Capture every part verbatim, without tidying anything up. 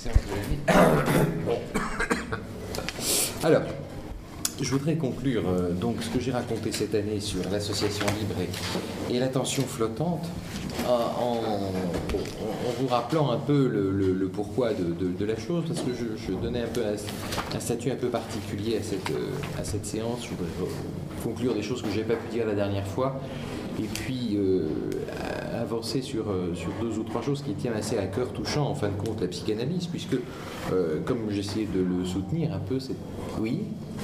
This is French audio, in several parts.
séance de la vie. Bon. Alors, je voudrais conclure euh, donc ce que j'ai raconté cette année sur l'association libre et, et l'attention flottante en, en, en vous rappelant un peu le, le, le pourquoi de, de, de la chose, parce que je, je donnais un peu un, un statut un peu particulier à cette, à cette séance. Je voudrais conclure des choses que je n'ai pas pu dire la dernière fois, et puis euh, avancer sur, sur deux ou trois choses qui tiennent assez à cœur, touchant en fin de compte la psychanalyse, puisque, euh, comme j'essayais de le soutenir un peu, c'est... Oui ?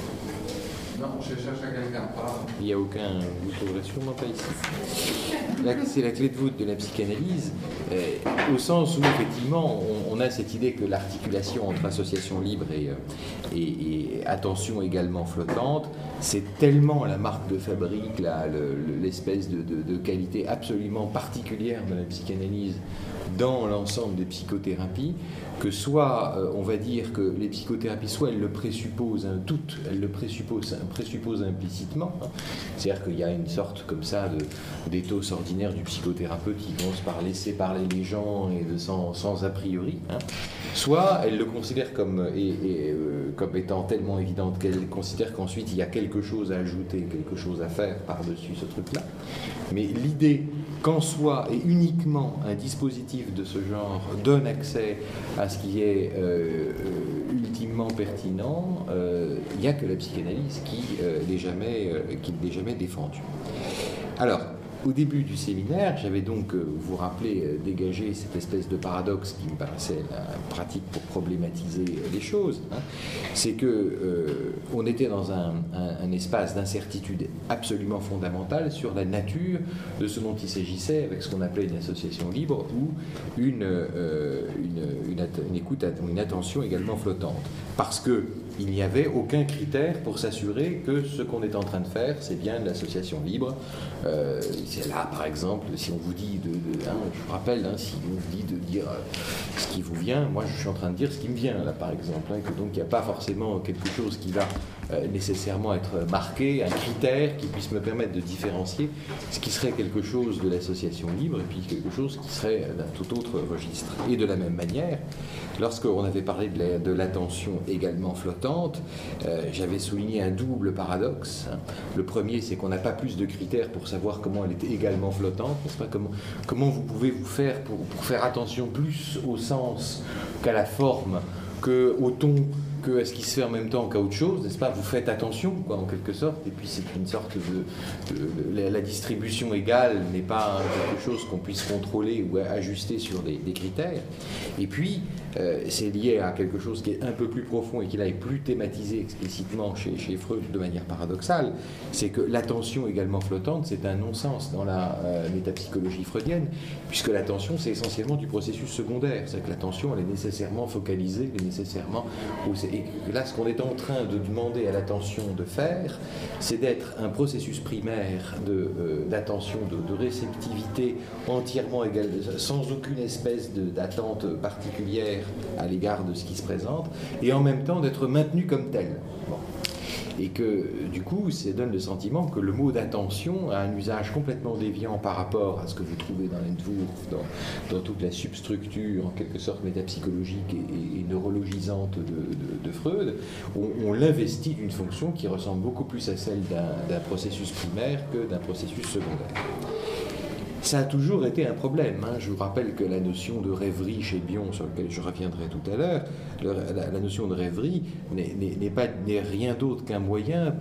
Non, je cherche à quelqu'un, pardon. Il n'y a aucun... Vous ne trouverez sûrement pas ici. La, c'est la clé de voûte de la psychanalyse, euh, au sens où, effectivement, on, on a cette idée que l'articulation entre association libre et, euh, et, et attention également flottante, c'est tellement la marque de fabrique, là, le, l'espèce de, de, de qualité absolument particulière de la psychanalyse dans l'ensemble des psychothérapies, que soit, euh, on va dire que les psychothérapies, soit elles le présupposent, hein, toutes, elles le présupposent, présupposent implicitement, hein. C'est-à-dire qu'il y a une sorte comme ça de, d'éthos ordinaire du psychothérapeute qui commence par laisser parler les gens et de, sans, sans a priori, hein. Soit elles le considèrent comme, et, et, euh, comme étant tellement évidente qu'elles considèrent qu'ensuite il y a quelque chose à ajouter, quelque chose à faire par-dessus ce truc-là. Mais l'idée qu'en soi et uniquement un dispositif de ce genre donne accès à ce qui est euh, euh, ultimement pertinent, euh, il n'y a que la psychanalyse qui euh, l'ait jamais, euh, qui l'ait jamais défendue. Alors, au début du séminaire, j'avais donc, euh, vous rappelez, euh, dégagé cette espèce de paradoxe qui me paraissait la pratique pour problématiser euh, les choses. Hein. C'est que euh, on était dans un, un, un espace d'incertitude absolument fondamentale sur la nature de ce dont il s'agissait avec ce qu'on appelait une association libre ou une, euh, une, une, at- une écoute, une attention également flottante. Parce que il n'y avait aucun critère pour s'assurer que ce qu'on est en train de faire, c'est bien de l'association libre. Euh, c'est là, par exemple, si on vous dit, de, de, hein, je vous rappelle, hein, si on vous dit de dire euh, ce qui vous vient, moi je suis en train de dire ce qui me vient, là, par exemple, hein, que donc il n'y a pas forcément quelque chose qui va euh, nécessairement être marqué, un critère qui puisse me permettre de différencier ce qui serait quelque chose de l'association libre et puis quelque chose qui serait d'un tout autre registre. Et de la même manière, lorsqu'on avait parlé de, la, de l'attention également flottante, euh, j'avais souligné un double paradoxe. Hein. Le premier, c'est qu'on n'a pas plus de critères pour savoir comment elle est également flottante, n'est-ce pas ? Comment, comment vous pouvez vous faire pour, pour faire attention plus au sens qu'à la forme, qu'au ton, que à ce qui se fait en même temps qu'à autre chose, n'est-ce pas ? Vous faites attention, quoi, en quelque sorte, et puis c'est une sorte de... de, de la, la distribution égale n'est pas hein, quelque chose qu'on puisse contrôler ou ajuster sur des, des critères. Et puis, euh, c'est lié à quelque chose qui est un peu plus profond et qui là est plus thématisé explicitement chez, chez Freud de manière paradoxale, c'est que l'attention également flottante, c'est un non-sens dans la euh, métapsychologie freudienne, puisque l'attention, c'est essentiellement du processus secondaire. C'est-à-dire que l'attention, elle est nécessairement focalisée, elle est nécessairement... Et là, ce qu'on est en train de demander à l'attention de faire, c'est d'être un processus primaire de, euh, d'attention, de, de réceptivité entièrement égale, sans aucune espèce de, d'attente particulière à l'égard de ce qui se présente, et en même temps d'être maintenu comme tel. Bon. Et que, du coup, ça donne le sentiment que le mot d'attention a un usage complètement déviant par rapport à ce que vous trouvez dans l'Entwurf, dans, dans toute la substructure, en quelque sorte, métapsychologique et, et, et neurologisante de, de, de Freud. On, on l'investit d'une fonction qui ressemble beaucoup plus à celle d'un, d'un processus primaire que d'un processus secondaire. Ça a toujours été un problème. Hein. Je vous rappelle que la notion de rêverie chez Bion, sur laquelle je reviendrai tout à l'heure, le, la, la notion de rêverie n'est, n'est, n'est, pas, n'est rien d'autre qu'un moyen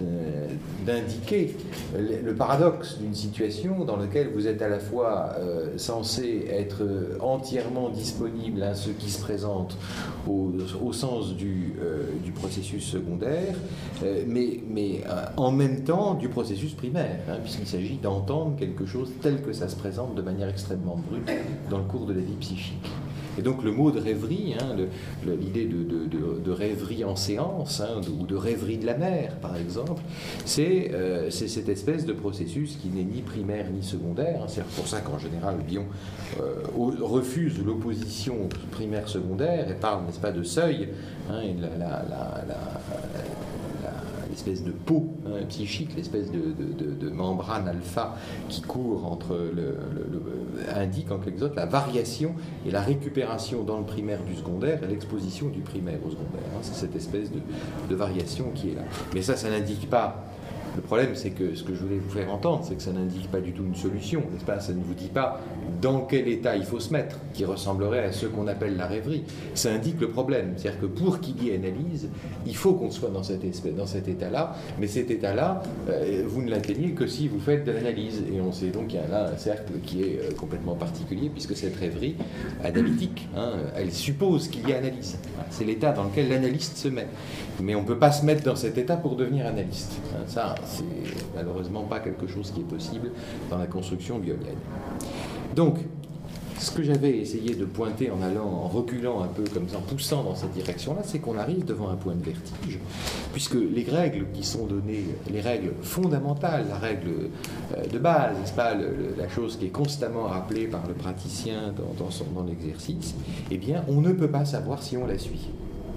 d'indiquer le, le paradoxe d'une situation dans laquelle vous êtes à la fois euh, censé être entièrement disponible à ce qui se présente au, au sens du, euh, du processus secondaire, euh, mais, mais euh, en même temps du processus primaire, hein, puisqu'il s'agit d'entendre quelque chose tel que ça se présente de manière extrêmement brute dans le cours de la vie psychique. Et donc le mot de rêverie, hein, le, le, l'idée de, de, de, de rêverie en séance, hein, de, ou de rêverie de la mer, par exemple, c'est, euh, c'est cette espèce de processus qui n'est ni primaire ni secondaire. Hein. C'est pour ça qu'en général, Bion euh, refuse l'opposition primaire-secondaire et parle, n'est-ce pas, de seuil. Hein, et la, la, la, la, l'espèce de peau hein, psychique, l'espèce de, de, de, de membrane alpha qui court entre le, le, le, indique en quelque sorte la variation et la récupération dans le primaire du secondaire et l'exposition du primaire au secondaire. Hein, c'est cette espèce de, de variation qui est là. Mais ça, ça n'indique pas. Le problème, c'est que ce que je voulais vous faire entendre, c'est que ça n'indique pas du tout une solution, n'est-ce pas? Ça ne vous dit pas dans quel état il faut se mettre, qui ressemblerait à ce qu'on appelle la rêverie. Ça indique le problème. C'est-à-dire que pour qu'il y ait analyse, il faut qu'on soit dans cet, espèce, dans cet état-là, mais cet état-là, euh, vous ne l'atteignez que si vous faites de l'analyse. Et on sait donc qu'il y a là un cercle qui est euh, complètement particulier, puisque cette rêverie analytique, hein, elle suppose qu'il y ait analyse. C'est l'état dans lequel l'analyste se met. Mais on ne peut pas se mettre dans cet état pour devenir analyste. Hein, ça, c'est malheureusement pas quelque chose qui est possible dans la construction bionienne. Donc, ce que j'avais essayé de pointer en allant, en reculant un peu comme ça, en poussant dans cette direction-là, c'est qu'on arrive devant un point de vertige, puisque les règles qui sont données, les règles fondamentales, la règle de base, n'est-ce pas, le, le, la chose qui est constamment rappelée par le praticien dans, dans, son, dans l'exercice, eh bien, on ne peut pas savoir si on la suit.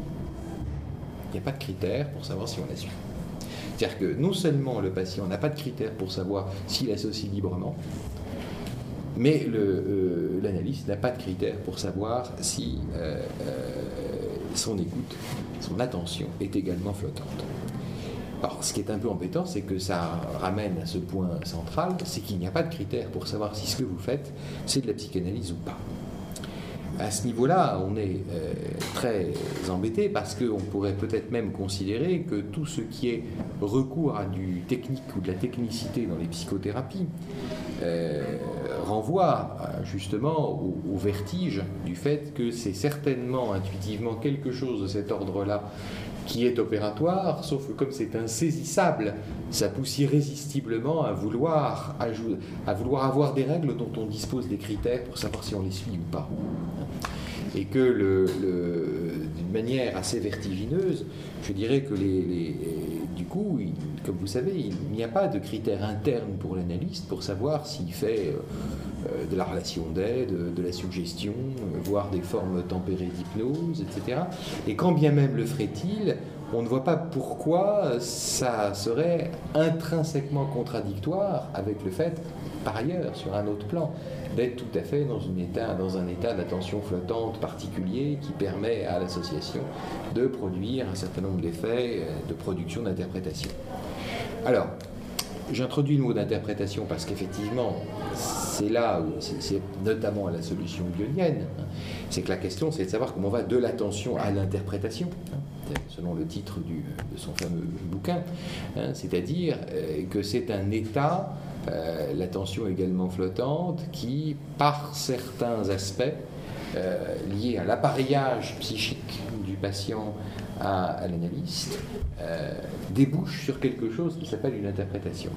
Il n'y a pas de critère pour savoir si on la suit. C'est-à-dire que non seulement le patient n'a pas de critères pour savoir s'il associe librement, mais le, euh, l'analyste n'a pas de critères pour savoir si euh, euh, son écoute, son attention est également flottante. Alors, ce qui est un peu embêtant, c'est que ça ramène à ce point central, c'est qu'il n'y a pas de critères pour savoir si ce que vous faites, c'est de la psychanalyse ou pas. À ce niveau-là, on est euh, très embêté parce qu'on pourrait peut-être même considérer que tout ce qui est recours à du technique ou de la technicité dans les psychothérapies euh, renvoie justement au, au vertige du fait que c'est certainement intuitivement quelque chose de cet ordre-là qui est opératoire, sauf que comme c'est insaisissable, ça pousse irrésistiblement à vouloir, à vouloir avoir des règles dont on dispose des critères pour savoir si on les suit ou pas. Et que le, le, d'une manière assez vertigineuse, je dirais que les, les, du coup, il, comme vous savez, il n'y a pas de critères internes pour l'analyste pour savoir s'il fait euh, de la relation d'aide, de la suggestion, euh, voire des formes tempérées d'hypnose, et cetera. Et quand bien même le ferait-il, on ne voit pas pourquoi ça serait intrinsèquement contradictoire avec le fait, par ailleurs, sur un autre plan, d'être tout à fait dans, une état, dans un état d'attention flottante particulier qui permet à l'association de produire un certain nombre d'effets de production d'interprétation. Alors, j'introduis le mot d'interprétation parce qu'effectivement, c'est là où, c'est, c'est notamment la solution bionienne, hein, c'est que la question, c'est de savoir comment on va de l'attention à l'interprétation, hein, selon le titre du, de son fameux bouquin, hein, c'est-à-dire euh, que c'est un état, euh, l'attention également flottante, qui, par certains aspects euh, liés à l'appareillage psychique du patient à, à l'analyste, euh, débouche sur quelque chose qui s'appelle une interprétation.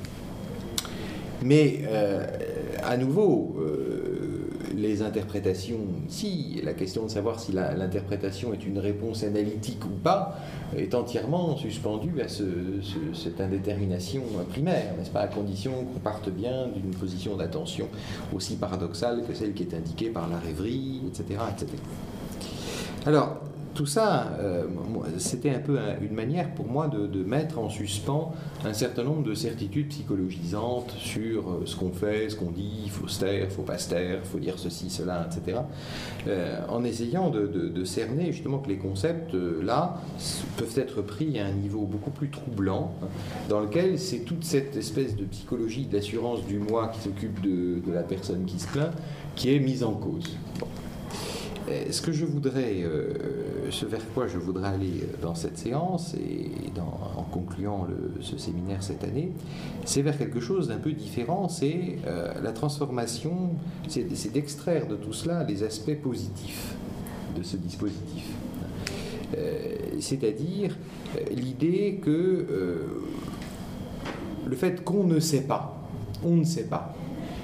Mais, euh, à nouveau, euh, les interprétations ici, la question de savoir si la, l'interprétation est une réponse analytique ou pas, est entièrement suspendue à ce, ce, cette indétermination primaire, n'est-ce pas, à condition qu'on parte bien d'une position d'attention aussi paradoxale que celle qui est indiquée par la rêverie, et cetera, et cetera. Alors, tout ça, euh, c'était un peu une manière pour moi de, de mettre en suspens un certain nombre de certitudes psychologisantes sur ce qu'on fait, ce qu'on dit, il faut se taire, il ne faut pas se taire, il faut dire ceci, cela, et cetera. Euh, en essayant de, de, de cerner justement que les concepts, euh, là, peuvent être pris à un niveau beaucoup plus troublant, hein, dans lequel c'est toute cette espèce de psychologie d'assurance du moi qui s'occupe de, de la personne qui se plaint, qui est mise en cause. Bon. Ce que je voudrais, euh, ce vers quoi je voudrais aller dans cette séance et dans, en concluant le, ce séminaire cette année, c'est vers quelque chose d'un peu différent, c'est euh, la transformation, c'est, c'est d'extraire de tout cela les aspects positifs de ce dispositif. Euh, c'est-à-dire euh, l'idée que euh, le fait qu'on ne sait pas, on ne sait pas,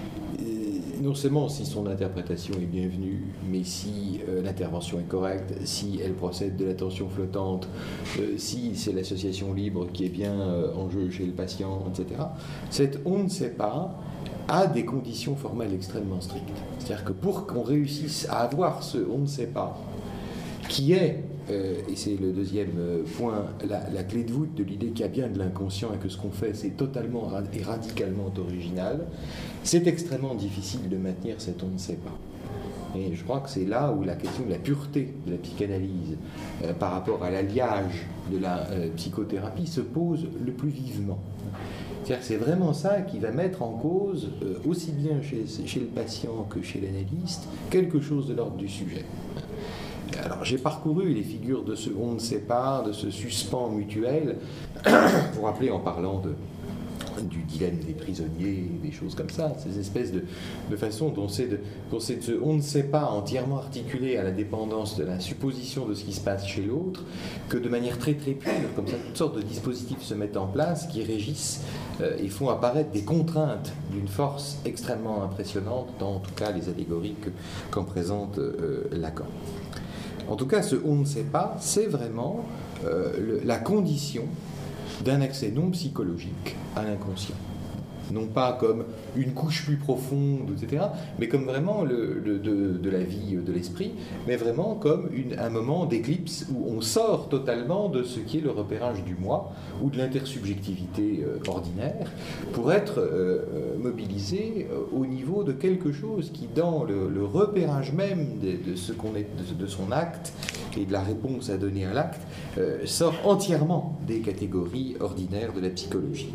non seulement si son interprétation est bienvenue, mais si euh, l'intervention est correcte, si elle procède de l'attention flottante, euh, si c'est l'association libre qui est bien euh, en jeu chez le patient, et cetera. Cette on ne sait pas a des conditions formelles extrêmement strictes. C'est-à-dire que pour qu'on réussisse à avoir ce on ne sait pas, qui est, euh, et c'est le deuxième euh, point, la, la clé de voûte de l'idée qu'il y a bien de l'inconscient et que ce qu'on fait, c'est totalement et radicalement original, c'est extrêmement difficile de maintenir cet on ne sait pas. Et je crois que c'est là où la question de la pureté de la psychanalyse euh, par rapport à l'alliage de la euh, psychothérapie se pose le plus vivement. C'est-à-dire que c'est vraiment ça qui va mettre en cause, euh, aussi bien chez, chez le patient que chez l'analyste, quelque chose de l'ordre du sujet. Alors j'ai parcouru les figures de ce on ne sait pas, de ce suspens mutuel, vous rappelez en parlant de, du dilemme des prisonniers, des choses comme ça, ces espèces de, de façon dont c'est de, dont c'est de ce on ne sait pas entièrement articulé à la dépendance de la supposition de ce qui se passe chez l'autre, que de manière très très pure, comme ça, toutes sortes de dispositifs se mettent en place qui régissent euh, et font apparaître des contraintes d'une force extrêmement impressionnante, dans en tout cas les allégories que, qu'en présente euh, Lacan. En tout cas, ce on ne sait pas, c'est vraiment euh, le, la condition d'un accès non psychologique à l'inconscient. Non pas comme une couche plus profonde, et cetera, mais comme vraiment le, le, de, de la vie de l'esprit, mais vraiment comme une, un moment d'éclipse où on sort totalement de ce qui est le repérage du moi ou de l'intersubjectivité euh, ordinaire pour être euh, mobilisé euh, au niveau de quelque chose qui, dans le, le repérage même de, de, ce qu'on est, de, de son acte et de la réponse à donner à l'acte, euh, sort entièrement des catégories ordinaires de la psychologie.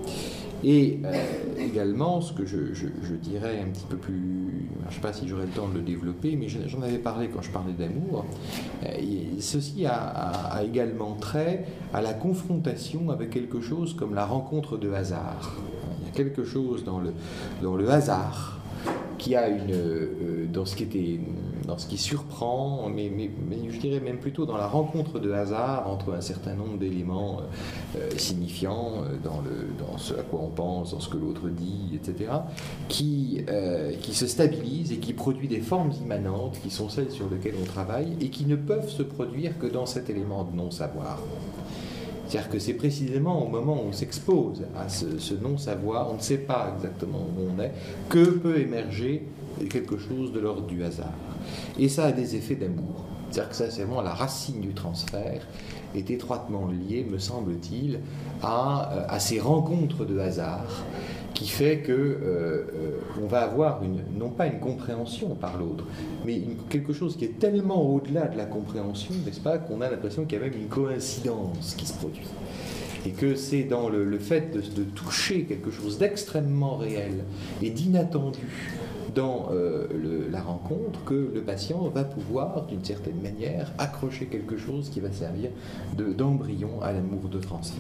Et euh, également, ce que je, je, je dirais un petit peu plus, je ne sais pas si j'aurai le temps de le développer, mais j'en avais parlé quand je parlais d'amour, euh, ceci a, a, a également trait à la confrontation avec quelque chose comme la rencontre de hasard. Il y a quelque chose dans le, dans le hasard qui a une, euh, dans ce qui était, dans ce qui surprend, mais, mais, mais je dirais même plutôt dans la rencontre de hasard entre un certain nombre d'éléments euh, signifiants euh, dans, le, dans ce à quoi on pense, dans ce que l'autre dit, et cetera, qui, euh, qui se stabilisent et qui produit des formes immanentes qui sont celles sur lesquelles on travaille et qui ne peuvent se produire que dans cet élément de non-savoir. C'est-à-dire que c'est précisément au moment où on s'expose à ce, ce non-savoir, on ne sait pas exactement où on est, que peut émerger quelque chose de l'ordre du hasard. Et ça a des effets d'amour. C'est-à-dire que ça, c'est vraiment la racine du transfert, est étroitement liée, me semble-t-il, à, à ces rencontres de hasard qui fait que euh, euh, on va avoir une, non pas une compréhension par l'autre, mais une, quelque chose qui est tellement au-delà de la compréhension, n'est-ce pas, qu'on a l'impression qu'il y a même une coïncidence qui se produit. Et que c'est dans le, le fait de, de toucher quelque chose d'extrêmement réel et d'inattendu dans euh, le, la rencontre que le patient va pouvoir, d'une certaine manière, accrocher quelque chose qui va servir de, d'embryon à l'amour de transfert.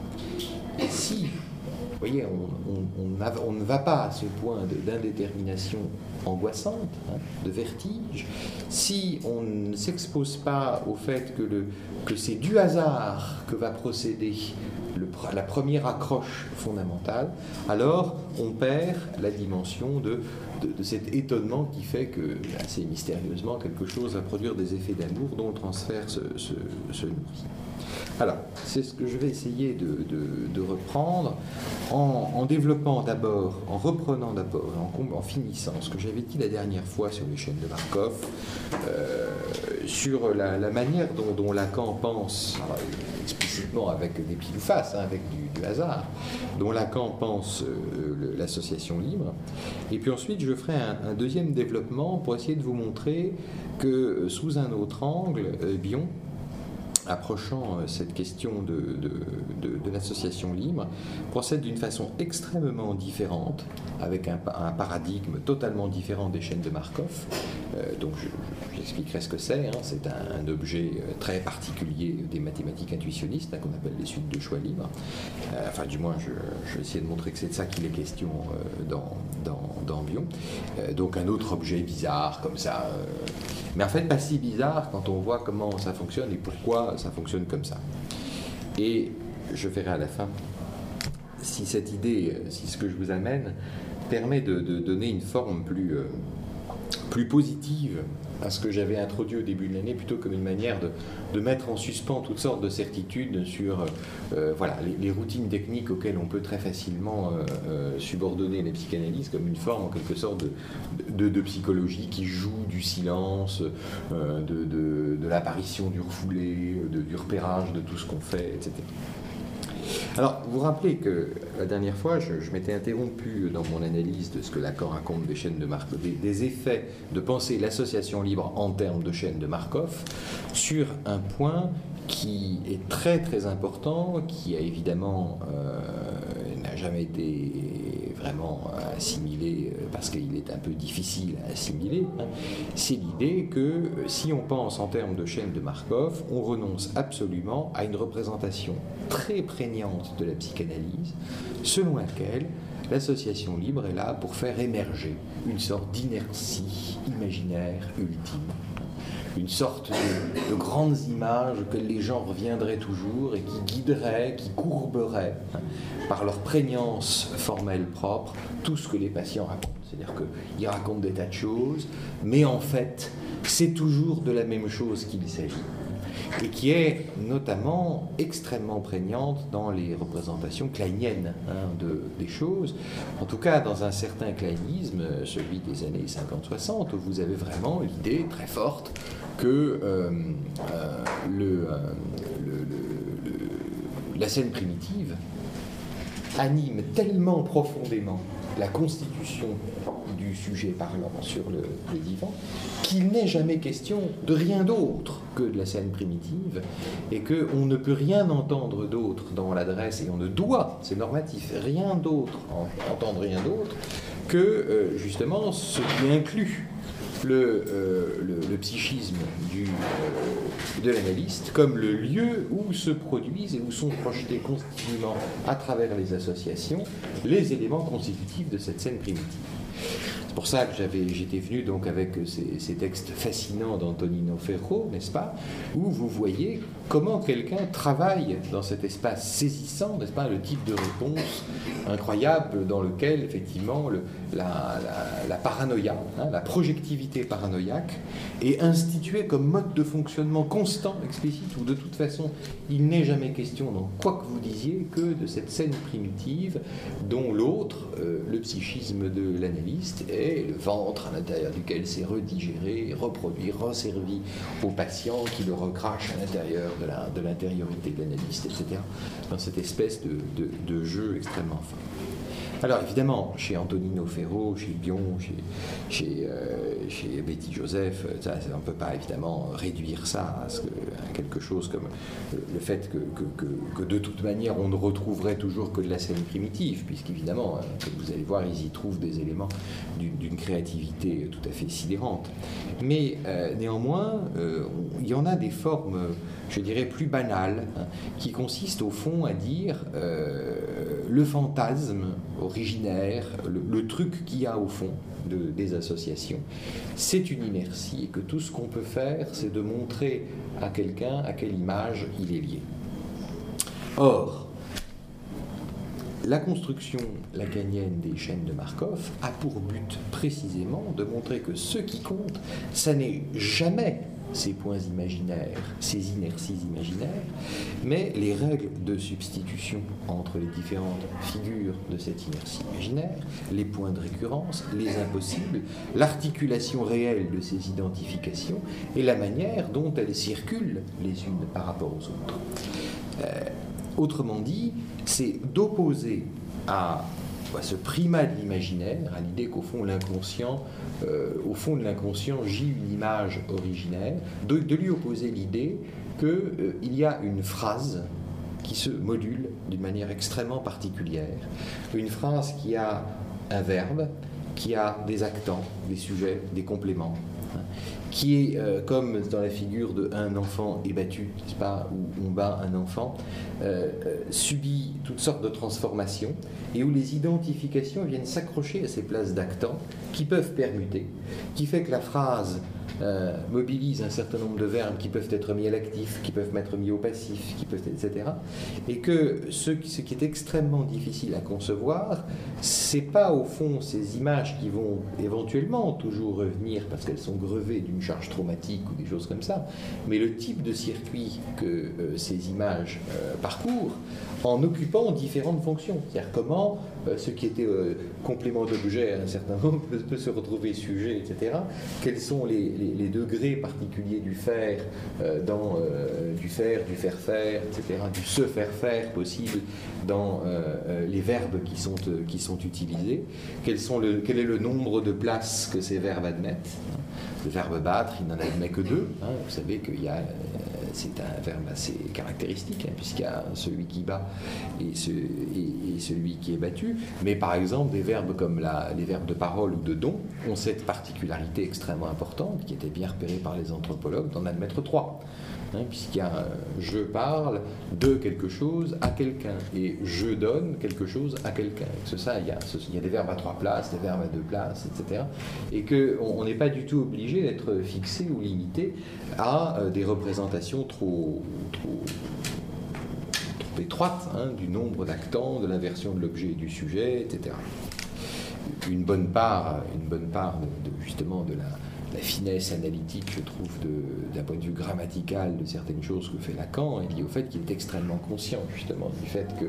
Et si vous voyez, on, on, on, on ne va pas à ce point de, d'indétermination angoissante, hein, de vertige, si on ne s'expose pas au fait que, le, que c'est du hasard que va procéder le, la première accroche fondamentale, alors on perd la dimension de, de, de cet étonnement qui fait que, assez mystérieusement, quelque chose va produire des effets d'amour dont le transfert se, se, se nourrit. Alors, c'est ce que je vais essayer de, de, de reprendre en, en développant d'abord, en reprenant d'abord, en, en finissant ce que j'avais dit la dernière fois sur les chaînes de Markov, euh, sur la, la manière dont, dont Lacan pense, alors, explicitement avec des pile ou face, hein, avec du, du hasard, dont Lacan pense euh, le, l'association libre. Et puis ensuite, je ferai un, un deuxième développement pour essayer de vous montrer que euh, sous un autre angle, euh, Bion, approchant cette question de, de, de, de l'association libre, procède d'une façon extrêmement différente, avec un, un paradigme totalement différent des chaînes de Markov. Euh, donc je, je, j'expliquerai ce que c'est. Hein. C'est un, un objet très particulier des mathématiques intuitionnistes, hein, qu'on appelle les suites de choix libres. Euh, enfin, du moins, je, je vais essayer de montrer que c'est de ça qu'il est question euh, dans, dans, dans Bion. Euh, donc un autre objet bizarre, comme ça. Euh, mais en fait, pas si bizarre quand on voit comment ça fonctionne et pourquoi ça fonctionne comme ça. Et je verrai à la fin si cette idée, si ce que je vous amène permet de, de donner une forme plus, euh, plus positive à ce que j'avais introduit au début de l'année, plutôt comme une manière de, de mettre en suspens toutes sortes de certitudes sur euh, voilà, les, les routines techniques auxquelles on peut très facilement euh, euh, subordonner la psychanalyse comme une forme en quelque sorte de, de, de psychologie qui joue du silence, euh, de, de, de l'apparition du refoulé, de, du repérage de tout ce qu'on fait, et cetera. Alors, vous vous rappelez que la dernière fois, je, je m'étais interrompu dans mon analyse de ce que Lacan raconte des chaînes de Markov, des, des effets de penser l'association libre en termes de chaînes de Markov, sur un point qui est très très important, qui a évidemment euh, n'a jamais été vraiment assimilé parce qu'il est un peu difficile à assimiler, hein. C'est l'idée que si on pense en termes de chaîne de Markov, on renonce absolument à une représentation très prégnante de la psychanalyse, selon laquelle l'association libre est là pour faire émerger une sorte d'inertie imaginaire ultime, une sorte de, de grandes images que les gens reviendraient toujours et qui guideraient, qui courberaient hein, par leur prégnance formelle propre tout ce que les patients racontent. C'est-à-dire qu'ils racontent des tas de choses, mais en fait, c'est toujours de la même chose qu'il s'agit, et qui est notamment extrêmement prégnante dans les représentations kleiniennes hein, de, des choses. En tout cas, dans un certain kleinisme, celui des années cinquante soixante, où vous avez vraiment l'idée très forte que euh, euh, le, euh, le, le, le, la scène primitive anime tellement profondément la constitution du sujet parlant sur le, le divan, qu'il n'est jamais question de rien d'autre que de la scène primitive, et qu'on ne peut rien entendre d'autre dans l'adresse, et on ne doit, c'est normatif, rien d'autre, entendre rien d'autre, que euh, justement ce qui inclut le, euh, le, le psychisme du, euh, de l'analyste comme le lieu où se produisent et où sont projetés continuellement à travers les associations les éléments constitutifs de cette scène primitive. C'est pour ça que j'avais, j'étais venu donc avec ces, ces textes fascinants d'Antonino Ferro, n'est-ce pas, où vous voyez comment quelqu'un travaille dans cet espace saisissant, n'est-ce pas, le type de réponse incroyable dans lequel, effectivement, le, la, la, la paranoïa, hein, la projectivité paranoïaque est instituée comme mode de fonctionnement constant, explicite, où de toute façon, il n'est jamais question, dans quoi que vous disiez, que de cette scène primitive dont l'autre, euh, le psychisme de l'analyste, est le ventre à l'intérieur duquel c'est redigéré, reproduit, resservi au patient qui le recrache à l'intérieur de, la, de l'intériorité de l'analyste, et cetera, dans cette espèce de, de, de jeu extrêmement fort. Alors évidemment, chez Antonino Ferro, chez Bion, chez, chez, euh, chez Betty Joseph, ça, on ne peut pas évidemment réduire ça à, ce que, à quelque chose comme le fait que, que, que, que de toute manière on ne retrouverait toujours que de la scène primitive, puisqu'évidemment, comme vous allez voir, ils y trouvent des éléments d'une, d'une créativité tout à fait sidérante. Mais euh, néanmoins, euh, on, il y en a des formes, je dirais, plus banales, hein, qui consistent au fond à dire euh, le fantasme originaire, le, le truc qu'il y a au fond de, des associations, c'est une inertie, et que tout ce qu'on peut faire, c'est de montrer à quelqu'un à quelle image il est lié. Or, la construction lacanienne des chaînes de Markov a pour but précisément de montrer que ce qui compte, ça n'est jamais ces points imaginaires, ces inerties imaginaires, mais les règles de substitution entre les différentes figures de cette inertie imaginaire, les points de récurrence, les impossibles, l'articulation réelle de ces identifications et la manière dont elles circulent les unes par rapport aux autres. Euh, autrement dit, c'est d'opposer à à ce primat de l'imaginaire, à l'idée qu'au fond l'inconscient, euh, au fond de l'inconscient gît une image originaire, de, de lui opposer l'idée qu'il euh, y a une phrase qui se module d'une manière extrêmement particulière, une phrase qui a un verbe, qui a des accents, des sujets, des compléments, hein, qui est euh, comme dans la figure de un enfant est battu, n'est-ce pas, où on bat un enfant, euh, euh, subit toutes sortes de transformations, et où les identifications viennent s'accrocher à ces places d'accents qui peuvent permuter, qui fait que la phrase euh, mobilise un certain nombre de verbes qui peuvent être mis à l'actif, qui peuvent être mis au passif, qui peuvent, et cetera. Et que ce, ce qui est extrêmement difficile à concevoir, c'est pas au fond ces images qui vont éventuellement toujours revenir parce qu'elles sont grevées d'une charge traumatique ou des choses comme ça, mais le type de circuit que euh, ces images euh, parcourent en occupant différentes fonctions. C'est-à-dire comment euh, ce qui était euh, complément d'objet à un certain moment peut, peut se retrouver sujet, et cetera. Quels sont les, les, les degrés particuliers du faire, euh, dans, euh, du faire, du faire-faire, et cetera, du se-faire-faire possible dans euh, les verbes qui sont, euh, qui sont utilisés. Quels sont le, quel est le nombre de places que ces verbes admettent. Le verbe battre, il n'en admet que deux. Hein. Vous savez qu'il y a... C'est un verbe assez caractéristique, hein, puisqu'il y a celui qui bat et, ce, et, et celui qui est battu. Mais par exemple, des verbes comme la, les verbes de parole ou de don ont cette particularité extrêmement importante, qui était bien repérée par les anthropologues, d'en admettre trois. Hein, puisqu'il y a un je parle de quelque chose à quelqu'un et je donne quelque chose à quelqu'un. C'est ça, il y, a, il y a des verbes à trois places, des verbes à deux places, et cetera. Et qu'on n'est pas du tout obligé d'être fixé ou limité à euh, des représentations trop, trop, trop étroites, hein, du nombre d'actants, de l'inversion de l'objet et du sujet, et cetera. Une bonne part, une bonne part de, de, justement de la La finesse analytique, je trouve, d'un point de vue grammatical de certaines choses que fait Lacan, est liée au fait qu'il est extrêmement conscient, justement, du fait que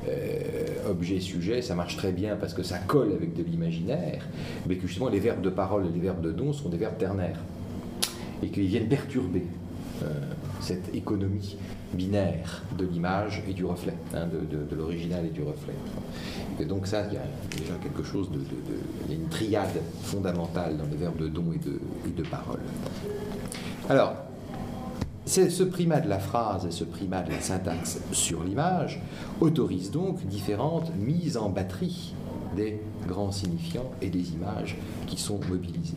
euh, objet-sujet, ça marche très bien parce que ça colle avec de l'imaginaire, mais que justement les verbes de parole et les verbes de don sont des verbes ternaires, et qu'ils viennent perturber euh, cette économie binaire de l'image et du reflet, hein, de, de, de l'original et du reflet. Et donc ça, il y a déjà quelque chose de, de, de... Il y a une triade fondamentale dans les verbes de don et de, et de parole. Alors, c'est ce primat de la phrase et ce primat de la syntaxe sur l'image autorise donc différentes mises en batterie des grands signifiants et des images qui sont mobilisées.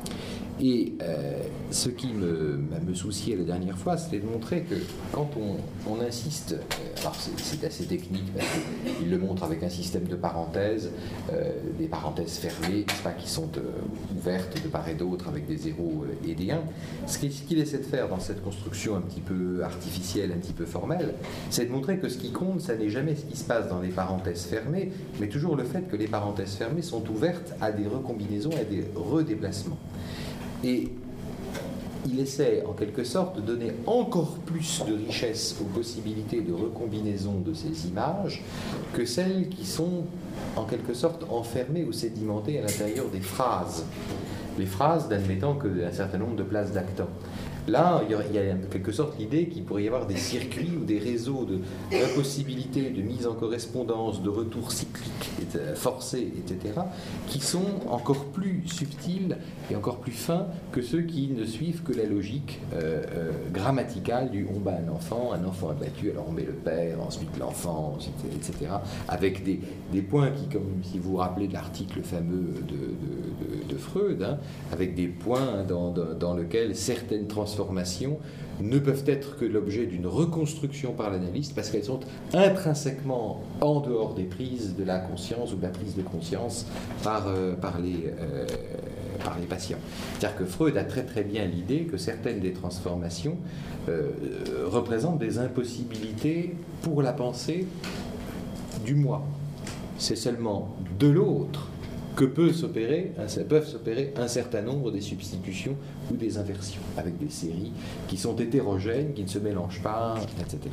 Et euh, ce qui me, me souciait la dernière fois, c'était de montrer que quand on, on insiste, euh, alors c'est assez technique, parce qu'il le montre avec un système de parenthèses, euh, des parenthèses fermées, pas, qui sont euh, ouvertes de part et d'autre avec des zéros et des uns. Ce qu'il essaie de faire dans cette construction un petit peu artificielle, un petit peu formelle, c'est de montrer que ce qui compte, ça n'est jamais ce qui se passe dans les parenthèses fermées, mais toujours le fait que les parenthèses fermées sont ouvertes à des recombinaisons, à des redéplacements. Et il essaie en quelque sorte de donner encore plus de richesse aux possibilités de recombinaison de ces images que celles qui sont en quelque sorte enfermées ou sédimentées à l'intérieur des phrases. Les phrases n'admettant qu'un certain nombre de places d'actants. Là, il y a en quelque sorte l'idée qu'il pourrait y avoir des circuits ou des réseaux d'impossibilités, de, de mise en correspondance, de retours cycliques forcés, et cetera, qui sont encore plus subtils et encore plus fins que ceux qui ne suivent que la logique euh, euh, grammaticale du on bat un enfant, un enfant abattu, alors on met le père, ensuite l'enfant, et cetera, avec des, des points qui, comme si vous vous rappelez de l'article fameux de, de, de, de Freud, hein, avec des points dans, dans, dans lesquels certaines transformations ne peuvent être que l'objet d'une reconstruction par l'analyste parce qu'elles sont intrinsèquement en dehors des prises de la conscience ou de la prise de conscience par, euh, par, les, euh, par les patients. C'est-à-dire que Freud a très très bien l'idée que certaines des transformations euh, représentent des impossibilités pour la pensée du moi. C'est seulement de l'autre que peut s'opérer, peuvent s'opérer un certain nombre des substitutions ou des inversions, avec des séries qui sont hétérogènes, qui ne se mélangent pas, et cetera.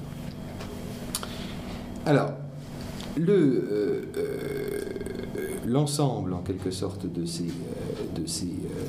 Alors, le, euh, euh, l'ensemble, en quelque sorte, de ces, euh, de ces, euh,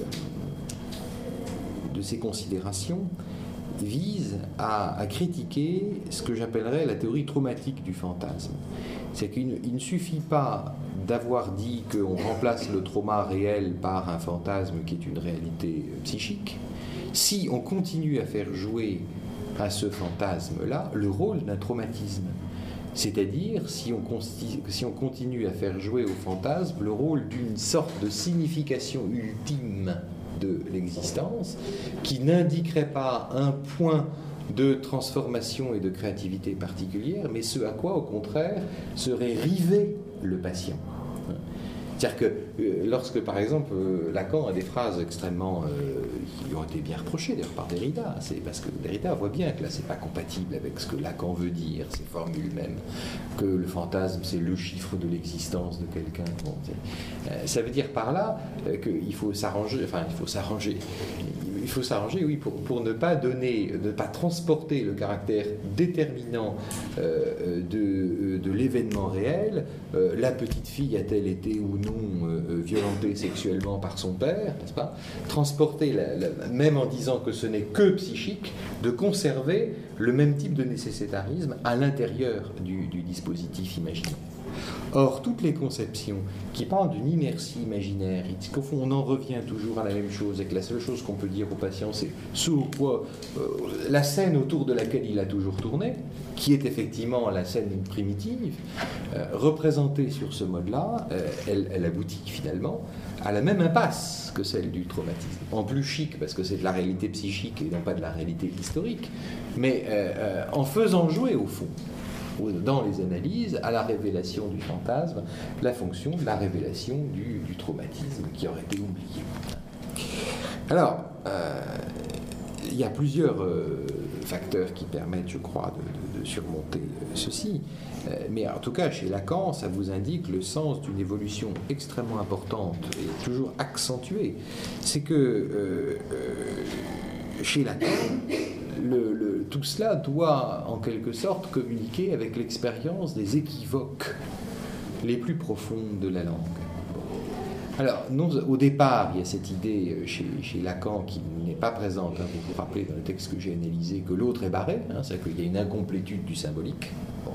de ces considérations vise à, à critiquer ce que j'appellerais la théorie traumatique du fantasme. C'est qu'il ne suffit pas d'avoir dit qu'on remplace le trauma réel par un fantasme qui est une réalité psychique. Si on continue à faire jouer à ce fantasme-là le rôle d'un traumatisme, c'est-à-dire si on, si on continue à faire jouer au fantasme le rôle d'une sorte de signification ultime de l'existence qui n'indiquerait pas un point de transformation et de créativité particulière, mais ce à quoi, au contraire, serait rivé le patient. C'est-à-dire que euh, lorsque, par exemple, euh, Lacan a des phrases extrêmement... Euh, qui lui ont été bien reprochées, d'ailleurs, par Derrida, c'est parce que Derrida voit bien que là, c'est pas compatible avec ce que Lacan veut dire, ses formules même, que le fantasme, c'est le chiffre de l'existence de quelqu'un. Bon, euh, ça veut dire par là euh, qu'il faut s'arranger, enfin, il faut s'arranger, il faut s'arranger, oui, pour, pour ne pas donner, ne pas transporter le caractère déterminant euh, de, de l'événement réel. Euh, la petite fille a-t-elle été ou non euh, violentée sexuellement par son père, n'est-ce pas? Transporter, la, la, même en disant que ce n'est que psychique, de conserver le même type de nécessitarisme à l'intérieur du, du dispositif imaginaire. Or, toutes les conceptions qui parlent d'une inertie imaginaire, qu'au fond on en revient toujours à la même chose, et que la seule chose qu'on peut dire au patient, c'est ce ou quoi euh, la scène autour de laquelle il a toujours tourné, qui est effectivement la scène primitive, euh, représentée sur ce mode-là, euh, elle, elle aboutit finalement à la même impasse que celle du traumatisme. En plus chic, parce que c'est de la réalité psychique et non pas de la réalité historique, mais euh, euh, en faisant jouer au fond, dans les analyses, à la révélation du fantasme, la fonction de la révélation du, du traumatisme qui aurait été oublié. Alors, euh, il y a plusieurs euh, facteurs qui permettent, je crois, de, de, de surmonter euh, ceci. Euh, mais en tout cas, chez Lacan, ça vous indique le sens d'une évolution extrêmement importante et toujours accentuée. C'est que euh, euh, chez Lacan, Le, le, tout cela doit en quelque sorte communiquer avec l'expérience des équivoques les plus profondes de la langue. Alors, non, au départ, il y a cette idée chez, chez Lacan qui n'est pas présente, hein, vous vous rappelez dans le texte que j'ai analysé, que l'autre est barré, hein, c'est-à-dire qu'il y a une incomplétude du symbolique. Bon.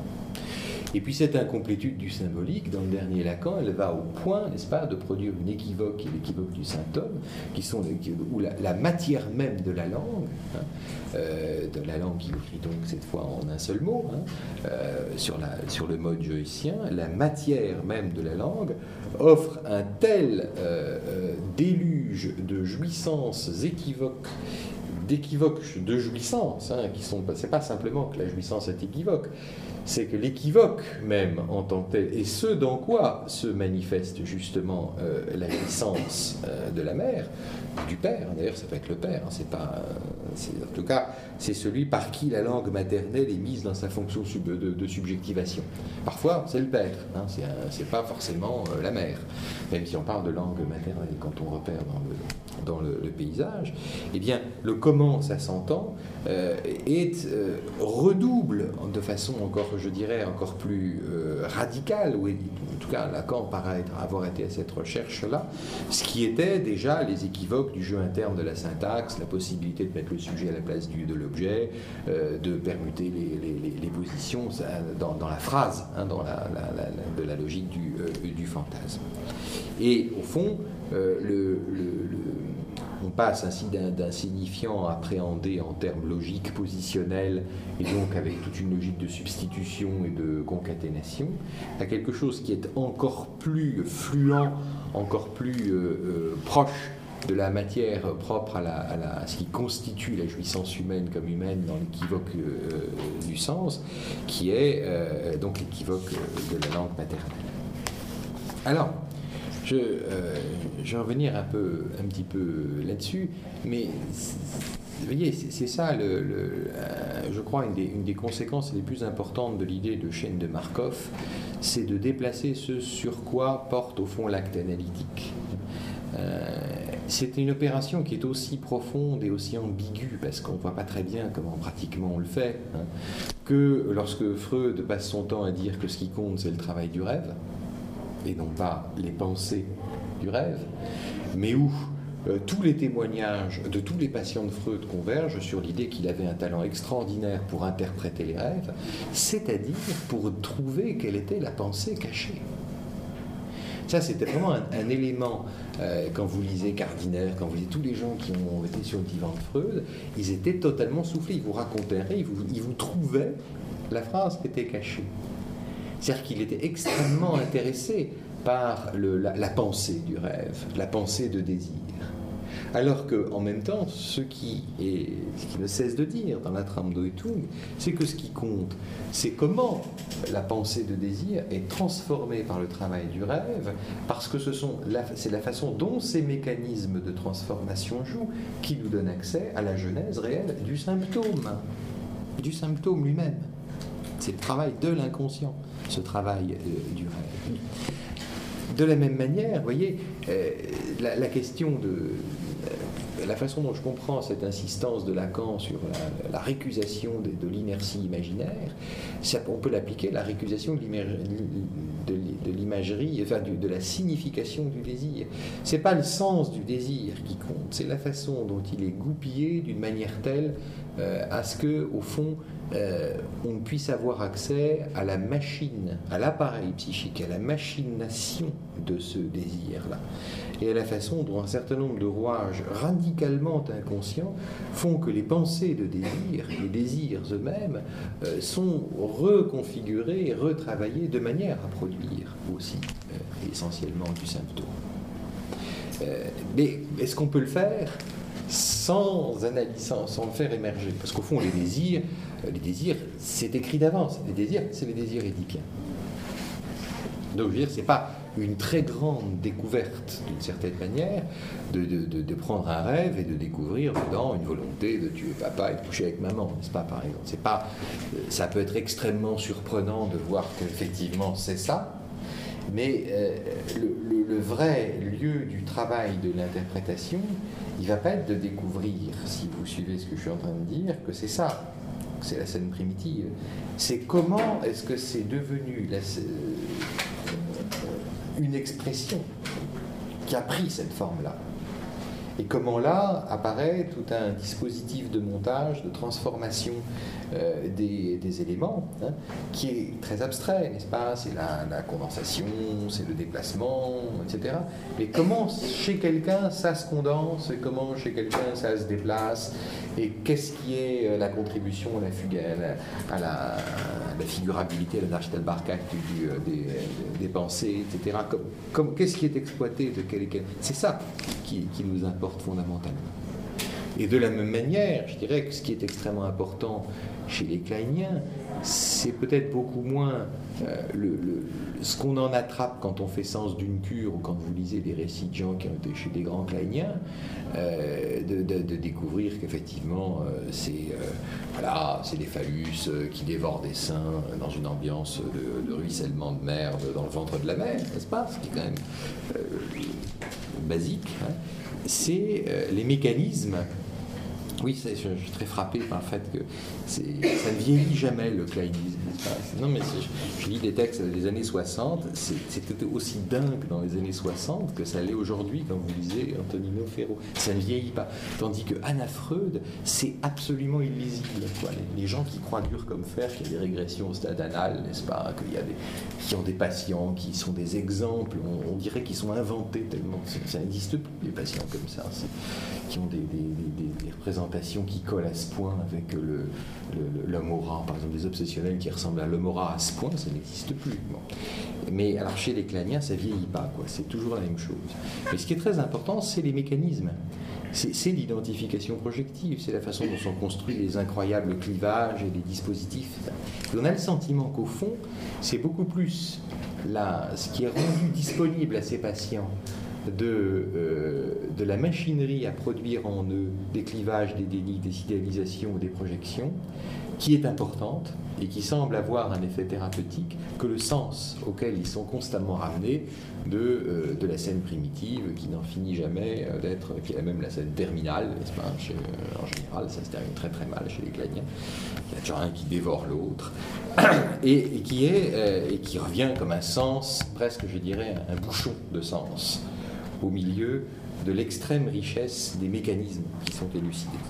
Et puis cette incomplétude du symbolique, dans le dernier Lacan, elle va au point, n'est-ce pas, de produire une équivoque qui est l'équivoque du symptôme, qui sont où la, la matière même de la langue, hein, euh, de la langue qui écrit donc cette fois en un seul mot, hein, euh, sur, la, sur le mode joycien, la matière même de la langue offre un tel euh, euh, déluge de jouissances équivoques, d'équivoques de jouissance, hein, qui sont, c'est pas simplement que la jouissance est équivoque, c'est que l'équivoque même en tant que tel, et ce dans quoi se manifeste justement euh, la jouissance euh, de la mère, du père, d'ailleurs ça peut être le père, hein, c'est pas, c'est, en tout cas c'est celui par qui la langue maternelle est mise dans sa fonction sub, de, de subjectivation. Parfois c'est le père, hein, c'est, un, c'est pas forcément euh, la mère, même si on parle de langue maternelle quand on repère dans le, dans le, le paysage, eh bien le comment ça s'entend euh, est euh, redouble de façon encore, je dirais, encore plus euh, radicale, ou en tout cas Lacan paraît avoir été à cette recherche-là, ce qui était déjà les équivoques du jeu interne de la syntaxe, la possibilité de mettre le sujet à la place du, de l'objet, euh, de permuter les, les, les, les positions ça, dans, dans la phrase, hein, dans la, la, la, de la logique du, euh, du fantasme. Et au fond, euh, le, le, le on passe ainsi d'un, d'un signifiant appréhendé en termes logiques, positionnels, et donc avec toute une logique de substitution et de concaténation, à quelque chose qui est encore plus fluent, encore plus euh, euh, proche de la matière propre à, la, à, la, à ce qui constitue la jouissance humaine comme humaine dans l'équivoque euh, du sens, qui est euh, donc l'équivoque de la langue maternelle. Alors, Je, euh, je vais revenir un, peu, un petit peu là-dessus, mais vous voyez, c'est, c'est ça, le, le, euh, je crois, une des, une des conséquences les plus importantes de l'idée de chaîne de Markov, c'est de déplacer ce sur quoi porte au fond l'acte analytique. Euh, c'est une opération qui est aussi profonde et aussi ambiguë, parce qu'on ne voit pas très bien comment pratiquement on le fait, hein, que lorsque Freud passe son temps à dire que ce qui compte, c'est le travail du rêve, et non pas les pensées du rêve, mais où euh, tous les témoignages de tous les patients de Freud convergent sur l'idée qu'il avait un talent extraordinaire pour interpréter les rêves, c'est-à-dire pour trouver quelle était la pensée cachée. Ça, c'était vraiment un, un élément, euh, quand vous lisez Gardiner, quand vous lisez tous les gens qui ont été sur le divan de Freud, ils étaient totalement soufflés, ils vous racontaient un rêve, ils vous, ils vous trouvaient la phrase qui était cachée. C'est-à-dire qu'il était extrêmement intéressé par le, la, la pensée du rêve, la pensée de désir. Alors qu'en même temps, ce qui, est, ce qui ne cesse de dire dans la trame d'Oitung, c'est que ce qui compte, c'est comment la pensée de désir est transformée par le travail du rêve, parce que ce sont la, c'est la façon dont ces mécanismes de transformation jouent qui nous donne accès à la genèse réelle du symptôme, du symptôme lui-même. C'est le travail de l'inconscient, ce travail euh, du rêve. De la même manière, vous voyez, euh, la, la question de... Euh, la façon dont je comprends cette insistance de Lacan sur la, la récusation de, de l'inertie imaginaire, ça, on peut l'appliquer à la récusation de, de, de l'imagerie, enfin du, de la signification du désir. C'est pas le sens du désir qui compte, c'est la façon dont il est goupillé d'une manière telle euh, à ce que, au fond, Euh, on puisse avoir accès à la machine, à l'appareil psychique, à la machination de ce désir-là, et à la façon dont un certain nombre de rouages radicalement inconscients font que les pensées de désir, les désirs eux-mêmes, euh, sont reconfigurés et retravaillés de manière à produire aussi euh, essentiellement du symptôme. Euh, mais est-ce qu'on peut le faire sans analyse, sans, sans le faire émerger? Parce qu'au fond, les désirs, les désirs, c'est écrit d'avance. Les désirs, c'est les désirs édipiens. Donc, je veux dire, c'est pas une très grande découverte, d'une certaine manière, de, de, de, de prendre un rêve et de découvrir dedans une volonté de tuer papa et de coucher avec maman, n'est-ce pas, par exemple. C'est pas, ça peut être extrêmement surprenant de voir qu'effectivement c'est ça, mais euh, le, le, le vrai lieu du travail de l'interprétation, il ne va pas être de découvrir, si vous suivez ce que je suis en train de dire, que c'est ça, que c'est la scène primitive. C'est comment est-ce que c'est devenu la, une expression qui a pris cette forme-là. Et comment là apparaît tout un dispositif de montage, de transformation euh, des, des éléments, hein, qui est très abstrait, n'est-ce pas? C'est la, la condensation, c'est le déplacement, et cetera. Mais comment chez quelqu'un ça se condense, et comment chez quelqu'un ça se déplace, et qu'est-ce qui est la contribution à la, fuga, à la, à la figurabilité, à la Nachtelbarkeit du, des, des pensées, et cetera. Comme, comme, qu'est-ce qui est exploité de quel, quel... C'est ça qui, qui nous importe fondamentalement. Et de la même manière, je dirais que ce qui est extrêmement important chez les kleiniens, c'est peut-être beaucoup moins euh, le, le, ce qu'on en attrape quand on fait sens d'une cure ou quand vous lisez des récits de gens qui ont été chez des grands kleiniens, euh, de, de, de découvrir qu'effectivement euh, c'est euh, voilà, c'est des phallus euh, qui dévorent des seins dans une ambiance de, de ruissellement de merde dans le ventre de la mer, n'est-ce pas? Ce qui est quand même euh, basique, hein. C'est euh, les mécanismes. Oui, je, je suis très frappé par le fait que c'est, ça ne vieillit jamais, le kleinisme. Non, mais je, je lis des textes des années soixante, c'est, c'était aussi dingue dans les années soixante que ça l'est aujourd'hui quand vous lisez Antonino Ferro. Ça ne vieillit pas. Tandis que Anna Freud, c'est absolument illisible, quoi. Les, les gens qui croient dur comme fer qu'il y a des régressions au stade anal, n'est-ce pas, qu'il y a des, qui ont des patients qui sont des exemples, on, on dirait qu'ils sont inventés tellement. Ça n'existe plus, les patients comme ça, qui ont des, des, des, des représentations qui collent à ce point avec le, le, l'homme aura, par exemple des obsessionnels qui ressemblent à l'homme aura à ce point, ça n'existe plus. Bon. Mais alors chez les kleiniens, ça vieillit pas, quoi. C'est toujours la même chose. Mais ce qui est très important, c'est les mécanismes. C'est, c'est l'identification projective, c'est la façon dont sont construits les incroyables clivages et les dispositifs. Et on a le sentiment qu'au fond, c'est beaucoup plus la, ce qui est rendu disponible à ces patients De, euh, de la machinerie à produire en eux des clivages, des dénis, des idéalisations, des projections, qui est importante et qui semble avoir un effet thérapeutique, que le sens auquel ils sont constamment ramenés de, euh, de la scène primitive qui n'en finit jamais euh, d'être, qui est même la scène terminale, n'est-ce pas, chez, euh, en général, ça se termine très très mal chez les kleiniens. Il y a toujours un qui dévore l'autre, et, et, qui est, euh, et qui revient comme un sens, presque je dirais un, un bouchon de sens, au milieu de l'extrême richesse des mécanismes qui sont élucidés.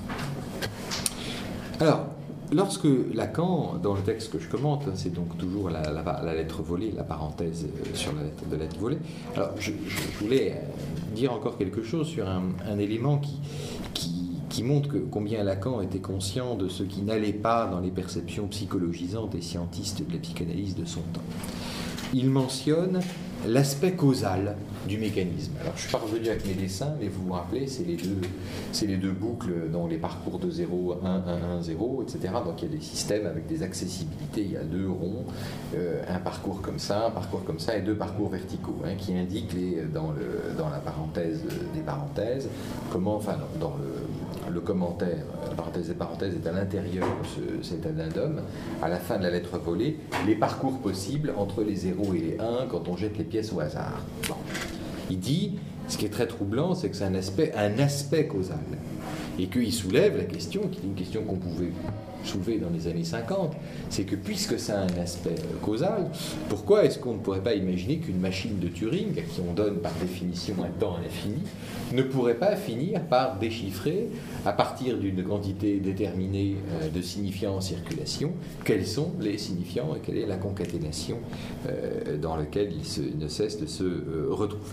Alors, lorsque Lacan, dans le texte que je commente, c'est donc toujours la, la, la lettre volée, la parenthèse sur la lettre de lettre volée, alors je, je voulais dire encore quelque chose sur un, un élément qui, qui, qui montre que, combien Lacan était conscient de ce qui n'allait pas dans les perceptions psychologisantes et scientistes de la psychanalyse de son temps. Il mentionne l'aspect causal du mécanisme. Alors, je suis pas revenu avec mes dessins, mais vous vous rappelez, c'est les deux, c'est les deux boucles dans les parcours de zéro, un, un, un, zéro, et cetera. Donc, il y a des systèmes avec des accessibilités. Il y a deux ronds, euh, un parcours comme ça, un parcours comme ça, et deux parcours verticaux, hein, qui indiquent les, dans, le, dans la parenthèse des parenthèses, comment, enfin, dans le, le commentaire, la parenthèse des parenthèses est à l'intérieur de ce, cet addendum, à la fin de la lettre volée, les parcours possibles entre les zéros et les un quand on jette les pièces au hasard. Bon. Il dit, ce qui est très troublant, c'est que c'est un aspect, un aspect causal. Et qu'il soulève la question, qui est une question qu'on pouvait soulever dans les années cinquante, c'est que puisque ça a un aspect causal, pourquoi est-ce qu'on ne pourrait pas imaginer qu'une machine de Turing, à qui on donne par définition un temps à l'infini, ne pourrait pas finir par déchiffrer, à partir d'une quantité déterminée de signifiants en circulation, quels sont les signifiants et quelle est la concaténation dans laquelle ils se, ne cessent de se retrouver.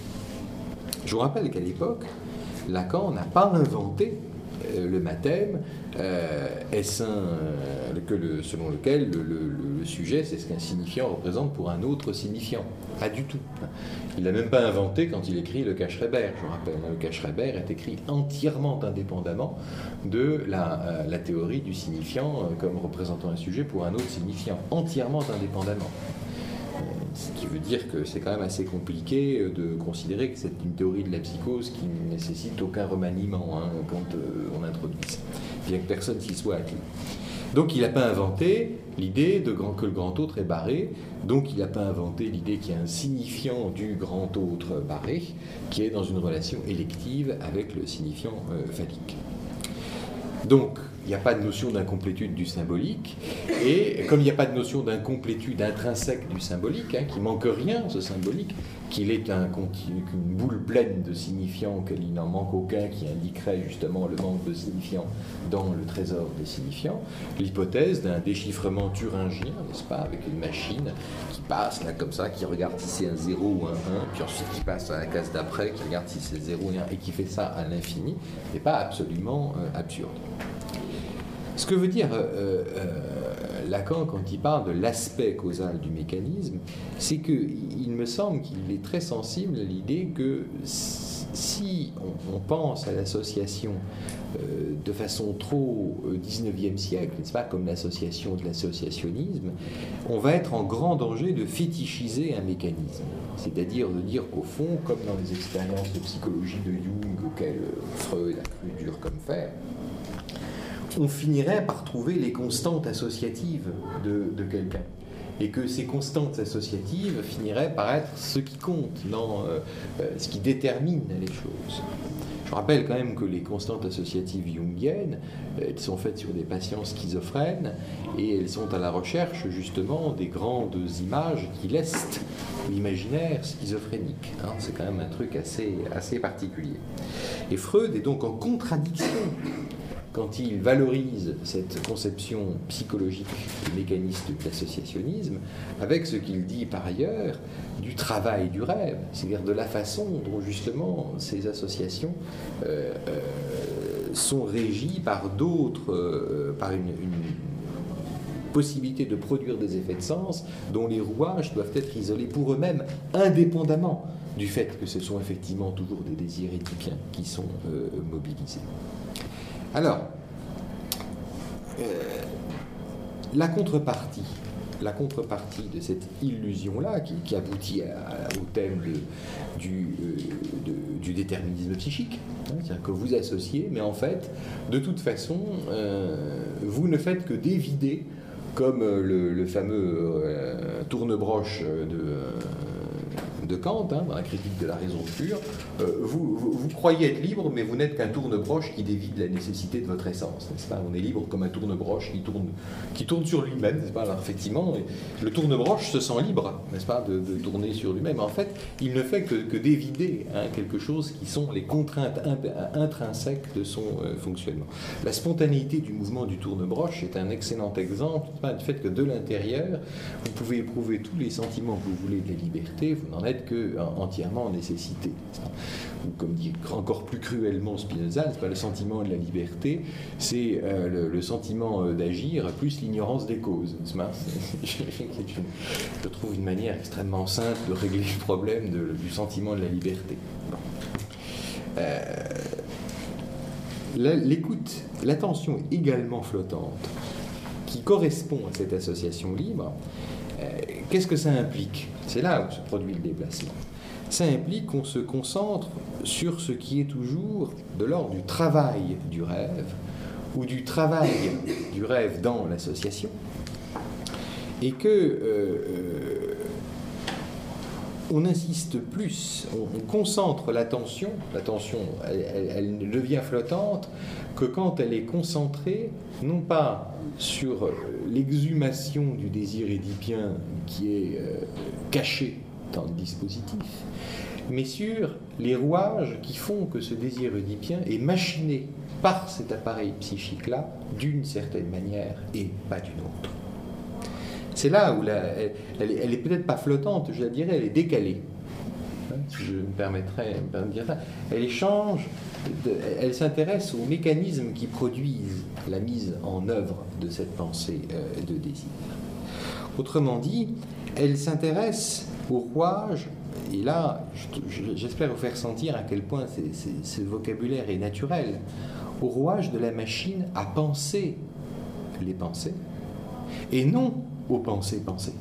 Je vous rappelle qu'à l'époque, Lacan n'a pas inventé le mathème euh, est-ce un, euh, que le, selon lequel le, le, le sujet, c'est ce qu'un signifiant représente pour un autre signifiant. Pas du tout. Il n'a même pas inventé quand il écrit le Cache-Reber. Je vous rappelle, le Cache-Reber est écrit entièrement indépendamment de la, euh, la théorie du signifiant euh, comme représentant un sujet pour un autre signifiant. Entièrement indépendamment. Ce qui veut dire que c'est quand même assez compliqué de considérer que c'est une théorie de la psychose qui ne nécessite aucun remaniement hein, quand euh, on introduit ça, bien que personne s'y soit attelé. Donc il n'a pas inventé l'idée de grand, que le grand autre est barré, donc il n'a pas inventé l'idée qu'il y a un signifiant du grand autre barré qui est dans une relation élective avec le signifiant euh, phallique. Donc, il n'y a pas de notion d'incomplétude du symbolique, et comme il n'y a pas de notion d'incomplétude intrinsèque du symbolique, hein, qu'il manque rien, ce symbolique, qu'il est un, qu'une boule pleine de signifiants, qu'il n'en manque aucun qui indiquerait justement le manque de signifiants dans le trésor des signifiants, l'hypothèse d'un déchiffrement thuringien, n'est-ce pas, avec une machine qui passe là comme ça, qui regarde si c'est un zéro ou un un, puis ensuite qui passe à la case d'après, qui regarde si c'est zéro et un, et qui fait ça à l'infini, n'est pas absolument euh, absurde. Ce que veut dire euh, euh, Lacan quand il parle de l'aspect causal du mécanisme, c'est qu'il me semble qu'il est très sensible à l'idée que si on, on pense à l'association euh, de façon trop euh, dix-neuvième siècle, n'est-ce pas, comme l'association de l'associationnisme, on va être en grand danger de fétichiser un mécanisme. C'est-à-dire de dire qu'au fond, comme dans les expériences de psychologie de Jung auxquelles Freud a cru dur comme fer, on finirait par trouver les constantes associatives de, de quelqu'un. Et que ces constantes associatives finiraient par être ce qui compte, dans, euh, ce qui détermine les choses. Je rappelle quand même que les constantes associatives jungiennes, elles sont faites sur des patients schizophrènes et elles sont à la recherche justement des grandes images qui laissent l'imaginaire schizophrénique. Hein, c'est quand même un truc assez, assez particulier. Et Freud est donc en contradiction quand il valorise cette conception psychologique et mécaniste de l'associationnisme avec ce qu'il dit par ailleurs du travail du rêve, c'est-à-dire de la façon dont justement ces associations euh, euh, sont régies par d'autres, euh, par une, une possibilité de produire des effets de sens dont les rouages doivent être isolés pour eux-mêmes, indépendamment du fait que ce sont effectivement toujours des désirs éthiques qui sont euh, mobilisés. Alors, euh, la contrepartie, la contrepartie de cette illusion-là, qui, qui aboutit à, à, au thème de, du, euh, de, du déterminisme psychique, hein, c'est-à-dire que vous associez, mais en fait, de toute façon, euh, vous ne faites que dévider, comme le, le fameux euh, tourne-broche de... Euh, de Kant, hein, dans la critique de la raison pure, euh, vous, vous, vous croyez être libre, mais vous n'êtes qu'un tourne-broche qui dévide la nécessité de votre essence, n'est-ce pas ? On est libre comme un tourne-broche qui tourne, qui tourne sur lui-même, n'est-ce pas ? Alors effectivement, le tourne-broche se sent libre, n'est-ce pas, de, de tourner sur lui-même. En fait, il ne fait que, que dévider hein, quelque chose qui sont les contraintes intrinsèques de son euh, fonctionnement. La spontanéité du mouvement du tourne-broche est un excellent exemple du fait que de l'intérieur, vous pouvez éprouver tous les sentiments que vous voulez de la liberté, vous n'en êtes n'être que entièrement nécessité. Ou comme dit encore plus cruellement Spinoza, c'est pas le sentiment de la liberté, c'est euh, le, le sentiment d'agir plus l'ignorance des causes. Je trouve une manière extrêmement simple de régler le problème de, du sentiment de la liberté. Bon. Euh, l'écoute, l'attention également flottante, qui correspond à cette association libre, euh, qu'est-ce que ça implique? C'est là où se produit le déplacement. Ça implique qu'on se concentre sur ce qui est toujours de l'ordre du travail du rêve, ou du travail du rêve dans l'association, et que euh, euh, on insiste plus, on, on concentre l'attention, l'attention elle, elle, elle ne devient flottante que quand elle est concentrée, non pas sur l'exhumation du désir édipien qui est euh, caché dans le dispositif, mais sur les rouages qui font que ce désir oedipien est machiné par cet appareil psychique-là d'une certaine manière et pas d'une autre. C'est là où la, elle, elle, elle est peut-être pas flottante, je la dirais, elle est décalée. Hein, si je me permettrais de dire ça. Elle échange, de, elle s'intéresse aux mécanismes qui produisent la mise en œuvre de cette pensée euh, de désir. Autrement dit, elle s'intéresse au rouage, et là, j'espère vous faire sentir à quel point c'est, c'est, ce vocabulaire est naturel, au rouage de la machine à penser les pensées, et non aux pensées pensées.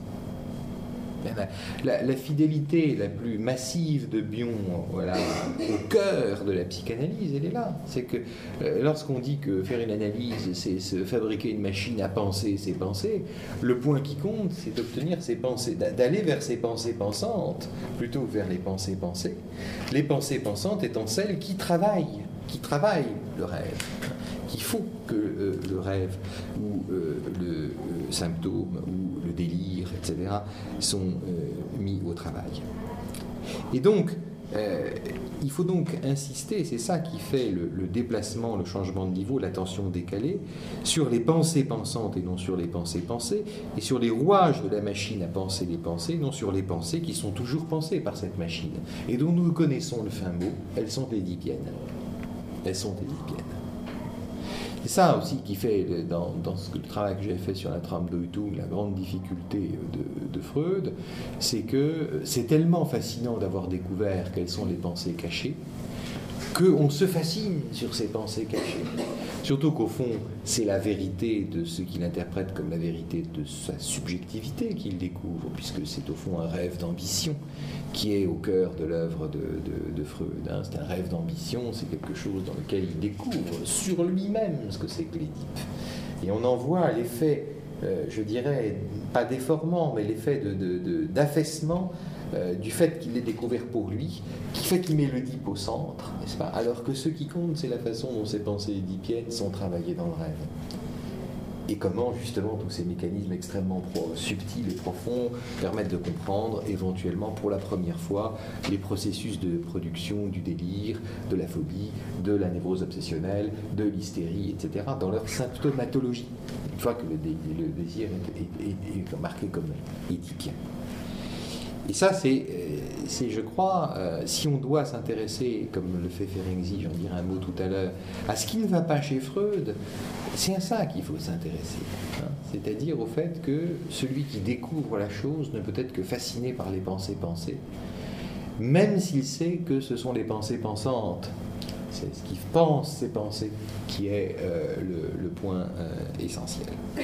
La, la, la fidélité la plus massive de Bion, voilà, au cœur de la psychanalyse, elle est là. C'est que euh, lorsqu'on dit que faire une analyse, c'est se fabriquer une machine à penser ses pensées, le point qui compte, c'est d'obtenir ces pensées, d'aller vers ces pensées pensantes, plutôt que vers les pensées pensées. Les pensées pensantes étant celles qui travaillent, qui travaillent le rêve, qui font que euh, le rêve ou euh, le euh, symptôme ou le délire, et cetera, sont euh, mis au travail. Et donc, euh, il faut donc insister, c'est ça qui fait le, le déplacement, le changement de niveau, l'attention décalée, sur les pensées pensantes et non sur les pensées pensées, et sur les rouages de la machine à penser les pensées, non sur les pensées qui sont toujours pensées par cette machine, et dont nous connaissons le fin mot, elles sont édipiennes. Elles sont édipiennes. C'est ça aussi qui fait, dans, dans ce, le travail que j'ai fait sur la trame d'Oitung, la grande difficulté de, de Freud, c'est que c'est tellement fascinant d'avoir découvert quelles sont les pensées cachées, qu'on se fascine sur ces pensées cachées. Surtout qu'au fond, c'est la vérité de ce qu'il interprète comme la vérité de sa subjectivité qu'il découvre, puisque c'est au fond un rêve d'ambition qui est au cœur de l'œuvre de, de, de Freud. Hein. C'est un rêve d'ambition, c'est quelque chose dans lequel il découvre sur lui-même ce que c'est que l'Édipe. Et on en voit l'effet, euh, je dirais, pas déformant, mais l'effet de, de, de, d'affaissement euh, du fait qu'il l'ait découvert pour lui, qui fait qu'il met l'Oedipe au centre, n'est-ce pas? Alors que ce qui compte, c'est la façon dont ces pensées édipiennes sont travaillées dans le rêve. Et comment, justement, tous ces mécanismes extrêmement pro- subtils et profonds permettent de comprendre, éventuellement, pour la première fois, les processus de production du délire, de la phobie, de la névrose obsessionnelle, de l'hystérie, et cetera, dans leur symptomatologie, une fois que le, dé- le désir est, est, est, est marqué comme édipien. Et ça, c'est, c'est je crois, euh, si on doit s'intéresser, comme le fait Ferenczi, j'en dirai un mot tout à l'heure, à ce qui ne va pas chez Freud, c'est à ça qu'il faut s'intéresser. Hein. C'est-à-dire au fait que celui qui découvre la chose ne peut être que fasciné par les pensées pensées, même s'il sait que ce sont les pensées pensantes. C'est ce qui pense ces pensées qui est euh, le, le point euh, essentiel.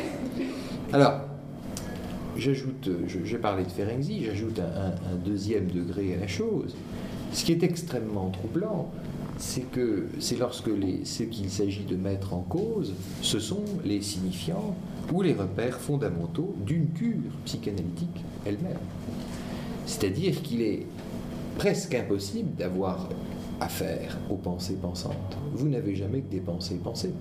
Alors, J'ajoute, j'ai parlé de Ferenczi, j'ajoute un, un, un deuxième degré à la chose. Ce qui est extrêmement troublant, c'est que c'est lorsque les, ce qu'il s'agit de mettre en cause, ce sont les signifiants ou les repères fondamentaux d'une cure psychanalytique elle-même. C'est-à-dire qu'il est presque impossible d'avoir affaire aux pensées pensantes. Vous n'avez jamais que des pensées pensées.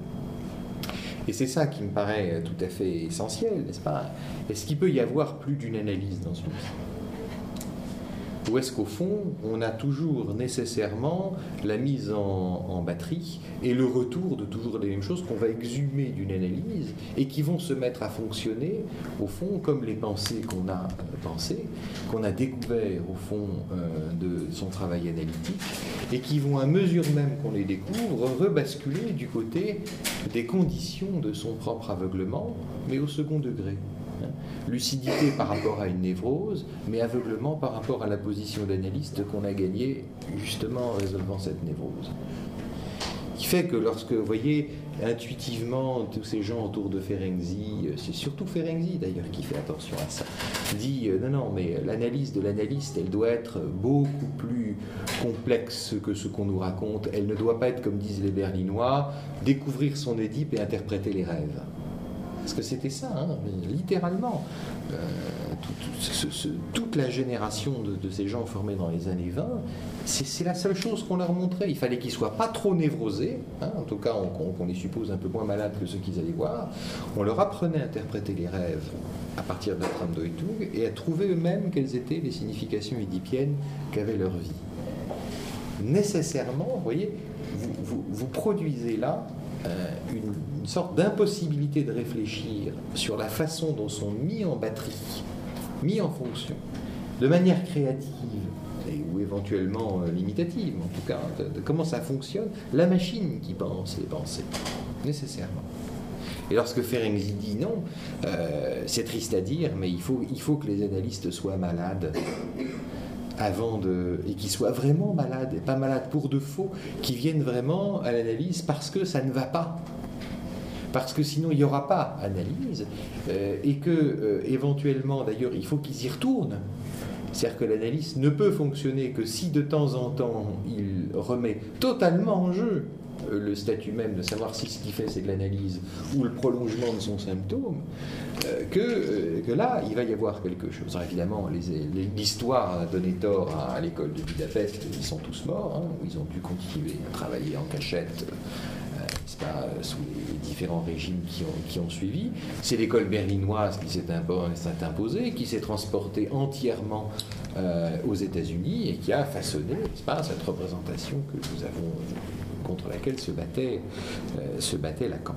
Et c'est ça qui me paraît tout à fait essentiel, n'est-ce pas? Est-ce qu'il peut y avoir plus d'une analyse dans une vie? Ou est-ce qu'au fond, on a toujours nécessairement la mise en, en batterie et le retour de toujours les mêmes choses qu'on va exhumer d'une analyse et qui vont se mettre à fonctionner, au fond, comme les pensées qu'on a euh, pensées, qu'on a découvert, au fond, euh, de son travail analytique, et qui vont, à mesure même qu'on les découvre, rebasculer du côté des conditions de son propre aveuglement, mais au second degré. Lucidité par rapport à une névrose, mais aveuglement par rapport à la position d'analyste qu'on a gagnée justement en résolvant cette névrose. Qui fait que lorsque, vous voyez, intuitivement, tous ces gens autour de Ferenczi, c'est surtout Ferenczi d'ailleurs qui fait attention à ça, dit euh, non, non, mais l'analyse de l'analyste, elle doit être beaucoup plus complexe que ce qu'on nous raconte. Elle ne doit pas être, comme disent les Berlinois, découvrir son Édipe et interpréter les rêves. Parce que c'était ça, hein, littéralement. Euh, tout, tout, ce, ce, toute la génération de, de ces gens formés dans les années vingt, c'est, c'est la seule chose qu'on leur montrait. Il fallait qu'ils ne soient pas trop névrosés, hein, en tout cas on, on, qu'on les suppose un peu moins malades que ceux qu'ils allaient voir. On leur apprenait à interpréter les rêves à partir de Traumdeutung et à trouver eux-mêmes quelles étaient les significations édipiennes qu'avait leur vie. Nécessairement, vous voyez, vous, vous, vous produisez là Euh, une, une sorte d'impossibilité de réfléchir sur la façon dont sont mis en batterie, mis en fonction, de manière créative, et, ou éventuellement euh, limitative, en tout cas, de, de comment ça fonctionne, la machine qui pense les pensées, nécessairement. Et lorsque Ferenczi dit non, euh, c'est triste à dire, mais il faut, il faut que les analystes soient malades avant de, et qui soient vraiment malades, et pas malades pour de faux, qui viennent vraiment à l'analyse parce que ça ne va pas. Parce que sinon il n'y aura pas analyse, euh, et que, euh, éventuellement, d'ailleurs, il faut qu'ils y retournent. C'est-à-dire que l'analyse ne peut fonctionner que si de temps en temps il remet totalement en jeu le statut même de savoir si ce qu'il fait c'est de l'analyse ou le prolongement de son symptôme, euh, que, euh, que là il va y avoir quelque chose. Alors évidemment, les, les, l'histoire a donné tort à, à l'école de Budapest, ils sont tous morts, hein, où ils ont dû continuer à travailler en cachette, euh, n'est-ce pas, sous les différents régimes qui ont, qui ont suivi. C'est l'école berlinoise qui s'est, impo- s'est imposée, qui s'est transportée entièrement euh, aux États-Unis et qui a façonné, n'est-ce pas, cette représentation que nous avons contre laquelle se battait, euh, se battait Lacan.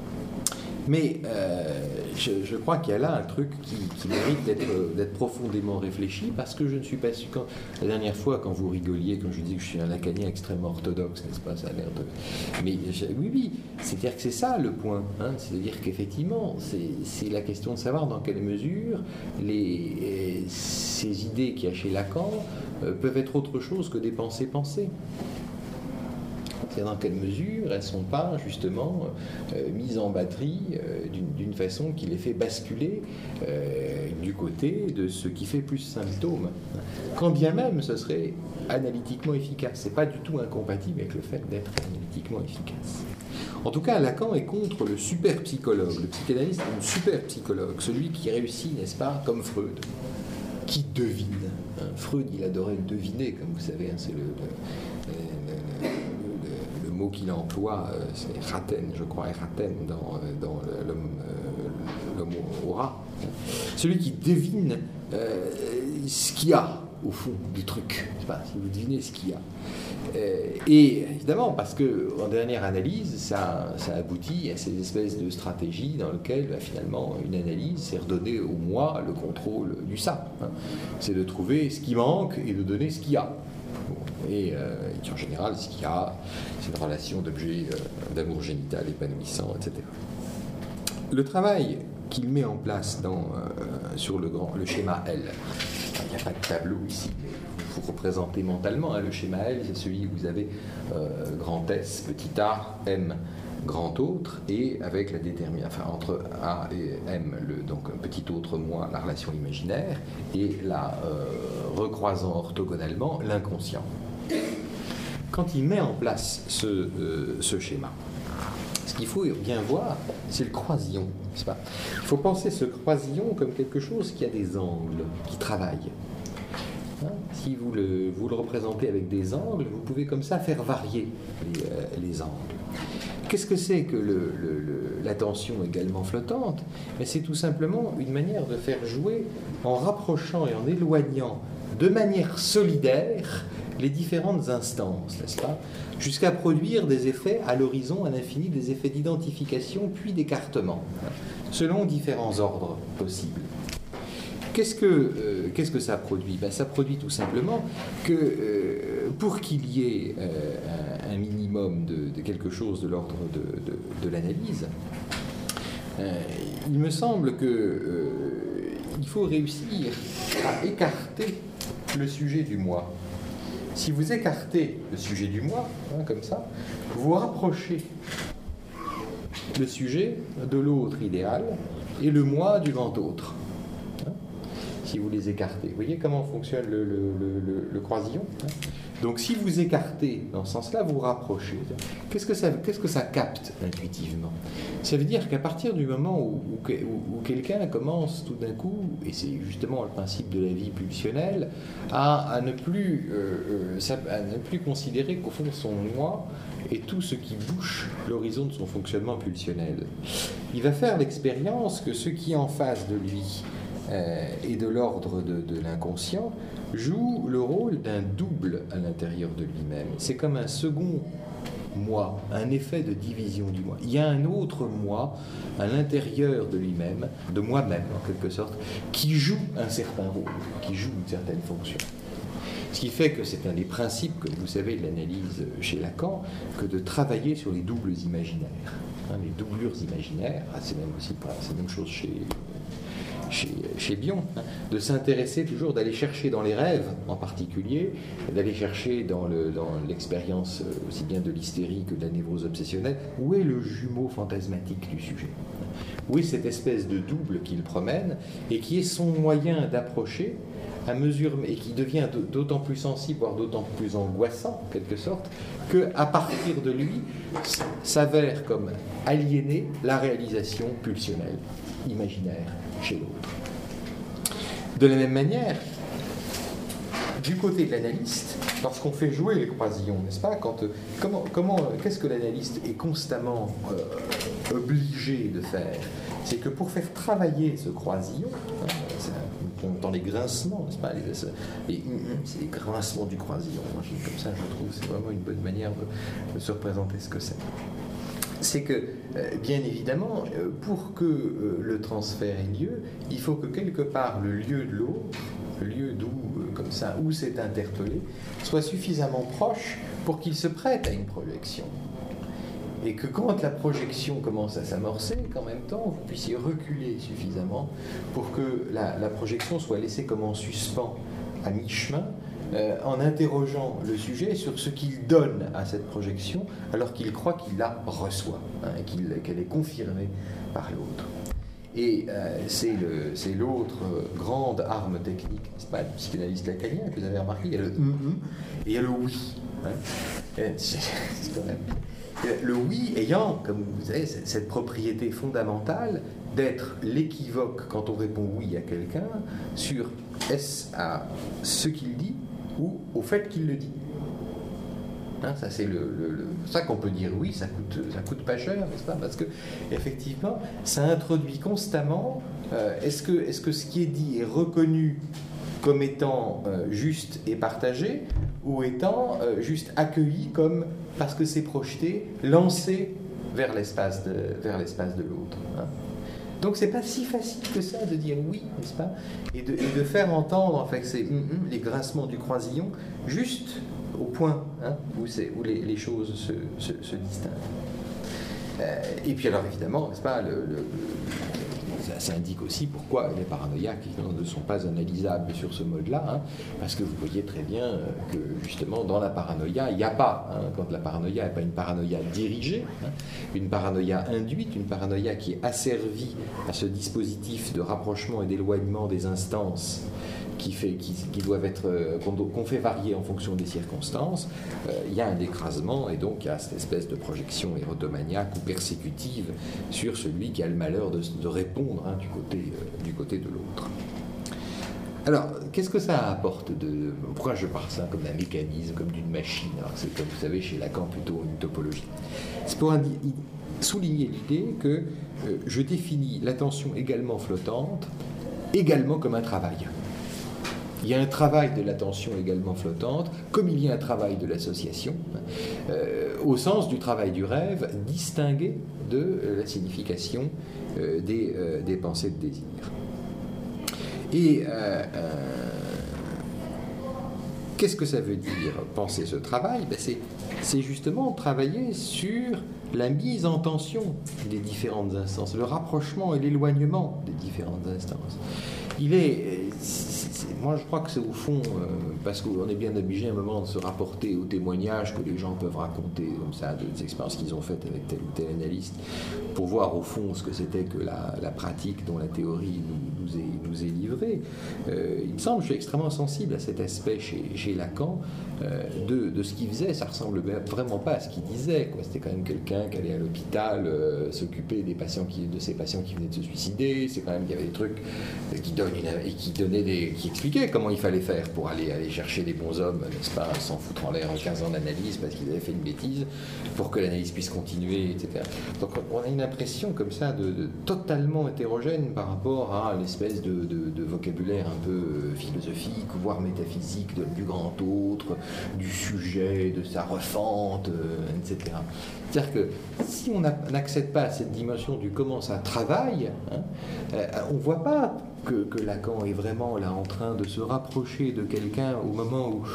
Mais euh, je, je crois qu'il y a là un truc qui, qui mérite d'être, d'être profondément réfléchi, parce que je ne suis pas sûr... Quand, la dernière fois, quand vous rigoliez, quand je dis que je suis un lacanien extrêmement orthodoxe, n'est-ce pas, ça a l'air de... Mais je, oui, oui, c'est-à-dire que c'est ça le point. Hein, c'est-à-dire qu'effectivement, c'est, c'est la question de savoir dans quelle mesure les, ces idées qu'il y a chez Lacan euh, peuvent être autre chose que des pensées pensées. C'est dans quelle mesure elles ne sont pas justement euh, mises en batterie euh, d'une, d'une façon qui les fait basculer euh, du côté de ce qui fait plus symptôme. Quand bien même ce serait analytiquement efficace. Ce n'est pas du tout incompatible avec le fait d'être analytiquement efficace. En tout cas, Lacan est contre le super psychologue. Le psychanalyste est un super psychologue, celui qui réussit, n'est-ce pas, comme Freud, qui devine. Hein, Freud, il adorait deviner, comme vous savez, hein, c'est le... le, le, le Le mot qu'il emploie, euh, c'est raten, je crois, raten dans, dans l'homme, euh, l'homme au rat. Celui qui devine euh, ce qu'il y a au fond du truc. Je sais pas si vous devinez ce qu'il y a. Euh, et évidemment, parce qu'en dernière analyse, ça, ça aboutit à ces espèces de stratégies dans lesquelles bah, finalement une analyse, c'est redonner au moi le contrôle du ça. Hein. C'est de trouver ce qui manque et de donner ce qu'il y a. Et, euh, et en général, ce qu'il y a, c'est une relation d'objet euh, d'amour génital épanouissant, et cetera. Le travail qu'il met en place dans, euh, sur le, grand, le schéma L, il n'y a pas de tableau ici, mais vous, vous représentez mentalement, hein, le schéma L, c'est celui où vous avez euh, grand S, petit a, M, grand autre, et avec la détermination, enfin entre A et M, le, donc un petit autre moi, la relation imaginaire, et là, euh, recroisant orthogonalement, l'inconscient. Quand il met en place ce, euh, ce schéma, ce qu'il faut bien voir, c'est le croisillon, n'est-ce pas ? Il faut penser ce croisillon comme quelque chose qui a des angles, qui travaille. Hein ? Si vous le, vous le représentez avec des angles, vous pouvez comme ça faire varier les, euh, les angles. Qu'est-ce que c'est que le, le, le, l'attention également flottante ? Mais c'est tout simplement une manière de faire jouer, en rapprochant et en éloignant de manière solidaire les différentes instances, n'est-ce pas, jusqu'à produire des effets à l'horizon, à l'infini, des effets d'identification puis d'écartement, selon différents ordres possibles. Qu'est-ce que, euh, qu'est-ce que ça produit? Ben, ça produit tout simplement que euh, pour qu'il y ait euh, un, un minimum de, de quelque chose de l'ordre de, de, de l'analyse, euh, il me semble que euh, il faut réussir à écarter le sujet du moi. Si vous écartez le sujet du moi, hein, comme ça, vous rapprochez le sujet de l'autre idéal et le moi du grand autre. Hein, si vous les écartez. Vous voyez comment fonctionne le, le, le, le croisillon, hein. Donc si vous écartez dans ce sens-là, vous rapprochez. Qu'est-ce que ça, qu'est-ce que ça capte intuitivement? Ça veut dire qu'à partir du moment où, où, où quelqu'un commence tout d'un coup, et c'est justement le principe de la vie pulsionnelle, à, à, ne, plus, euh, à ne plus considérer qu'au fond son moi est tout ce qui bouche l'horizon de son fonctionnement pulsionnel, il va faire l'expérience que ce qui est en face de lui euh, et de l'ordre de, de l'inconscient joue le rôle d'un double à l'intérieur de lui-même. C'est comme un second moi, un effet de division du moi. Il y a un autre moi à l'intérieur de lui-même, de moi-même en quelque sorte, qui joue un certain rôle, qui joue une certaine fonction. Ce qui fait que c'est un des principes, comme vous savez, de l'analyse chez Lacan, que de travailler sur les doubles imaginaires. Hein, les doublures imaginaires, ah, c'est même aussi pas, c'est la même chose chez... Chez, chez Bion, hein, de s'intéresser toujours, d'aller chercher dans les rêves en particulier, d'aller chercher dans, le, dans l'expérience aussi bien de l'hystérie que de la névrose obsessionnelle, où est le jumeau fantasmatique du sujet, où est cette espèce de double qu'il promène et qui est son moyen d'approcher à mesure, et qui devient d'autant plus sensible, voire d'autant plus angoissant, en quelque sorte, qu'à partir de lui s'avère comme aliéner la réalisation pulsionnelle, imaginaire, chez l'autre. De la même manière, du côté de l'analyste, lorsqu'on fait jouer les croisillons, n'est-ce pas, quand, comment, comment, qu'est-ce que l'analyste est constamment euh, obligé de faire? C'est que pour faire travailler ce croisillon, hein, on entend les grincements, n'est-ce pas, les, les, c'est les grincements du croisillon. Moi, comme ça, je trouve, c'est vraiment une bonne manière de, de se représenter ce que c'est. C'est que, euh, bien évidemment, euh, pour que euh, le transfert ait lieu, il faut que quelque part le lieu de l'autre, le lieu d'où, euh, comme ça, où c'est interpellé, soit suffisamment proche pour qu'il se prête à une projection. Et que quand la projection commence à s'amorcer, qu'en même temps, vous puissiez reculer suffisamment pour que la, la projection soit laissée comme en suspens à mi-chemin, Euh, en interrogeant le sujet sur ce qu'il donne à cette projection alors qu'il croit qu'il la reçoit, hein, et qu'il, qu'elle est confirmée par l'autre. Et euh, c'est, le, c'est l'autre grande arme technique, n'est-ce pas, du psychanalyste lacanien, que vous avez remarqué, il y a le hum-hum et il y a le oui. Hein. C'est, c'est quand même... Le oui ayant, comme vous savez, cette propriété fondamentale d'être l'équivoque quand on répond oui à quelqu'un sur est-ce à ce qu'il dit ou au fait qu'il le dit. Hein, ça c'est le, le, le, ça qu'on peut dire oui, ça coûte, ça coûte pas cher, n'est-ce pas? Parce que effectivement, ça introduit constamment. Euh, est-ce que, est-ce que ce qui est dit est reconnu comme étant euh, juste et partagé, ou étant euh, juste accueilli comme parce que c'est projeté, lancé vers l'espace de, vers l'espace de l'autre. Hein. Donc c'est pas si facile que ça de dire oui, n'est-ce pas, et de, et de faire entendre en fait c'est mm, mm, les grincements du croisillon juste au point, hein, où, c'est, où les, les choses se, se, se distinguent. Euh, et puis alors évidemment, n'est-ce pas, le, le, ça, ça indique aussi pourquoi les paranoïaques ne sont pas analysables sur ce mode-là, hein, parce que vous voyez très bien que justement dans la paranoïa, il n'y a pas, hein, quand la paranoïa n'est pas une paranoïa dirigée, hein, une paranoïa induite, une paranoïa qui est asservie à ce dispositif de rapprochement et d'éloignement des instances qui, fait, qui, qui doivent être, qu'on, qu'on fait varier en fonction des circonstances, euh, il y a un écrasement et donc il y a cette espèce de projection érotomaniaque ou persécutive sur celui qui a le malheur de, de répondre, hein, du, côté, euh, du côté de l'autre. Alors, qu'est-ce que ça apporte de... Pourquoi je parle ça comme d'un mécanisme, comme d'une machine? Alors, c'est comme vous savez chez Lacan plutôt une topologie. C'est pour indi- souligner l'idée que euh, je définis l'attention également flottante également comme un travail. Il y a un travail de l'attention également flottante, comme il y a un travail de l'association, euh, au sens du travail du rêve, distingué de euh, la signification euh, des, euh, des pensées de désir. Et euh, euh, qu'est-ce que ça veut dire, penser ce travail? Ben c'est, c'est justement travailler sur la mise en tension des différentes instances, le rapprochement et l'éloignement des différentes instances. Il est, c'est, c'est, moi je crois que c'est au fond, euh, parce qu'on est bien obligé à un moment de se rapporter aux témoignages que les gens peuvent raconter comme ça, des expériences qu'ils ont faites avec tel ou tel analyste, pour voir au fond ce que c'était que la, la pratique dont la théorie nous, nous, est, nous est livrée. Euh, il me semble, je suis extrêmement sensible à cet aspect chez, chez Lacan, euh, de, de ce qu'il faisait. Ça ressemble vraiment pas à ce qu'il disait, quoi. C'était quand même quelqu'un qui allait à l'hôpital euh, s'occuper des patients qui, de ces patients qui venaient de se suicider. C'est quand même, il y avait des trucs qui donnent et qui donnait des, qui expliquait comment il fallait faire pour aller, aller chercher des bons hommes, n'est-ce pas, sans foutre en l'air en quinze ans d'analyse parce qu'ils avaient fait une bêtise, pour que l'analyse puisse continuer, et cetera. Donc on a une impression comme ça de, de totalement hétérogène par rapport à l'espèce de, de, de vocabulaire un peu philosophique, voire métaphysique de, du grand autre, du sujet, de sa refente, euh, et cetera. C'est-à-dire que si on n'accède pas à cette dimension du comment ça travaille, hein, euh, on ne voit pas Que, que Lacan est vraiment là en train de se rapprocher de quelqu'un au moment où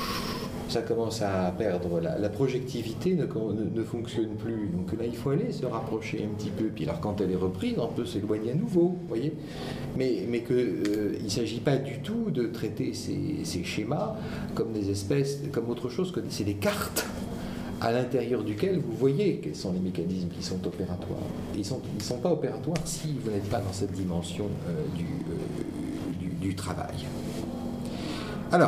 ça commence à perdre, la, la projectivité ne, ne, ne fonctionne plus. Donc là, il faut aller se rapprocher un petit peu. Puis alors, quand elle est reprise, on peut s'éloigner à nouveau, vous voyez. Mais, mais qu'il euh, ne s'agit pas du tout de traiter ces, ces schémas comme des espèces, comme autre chose que c'est des cartes à l'intérieur duquel vous voyez quels sont les mécanismes qui sont opératoires. Ils ne sont, ils sont pas opératoires si vous n'êtes pas dans cette dimension euh, du, euh, du, du travail. Alors,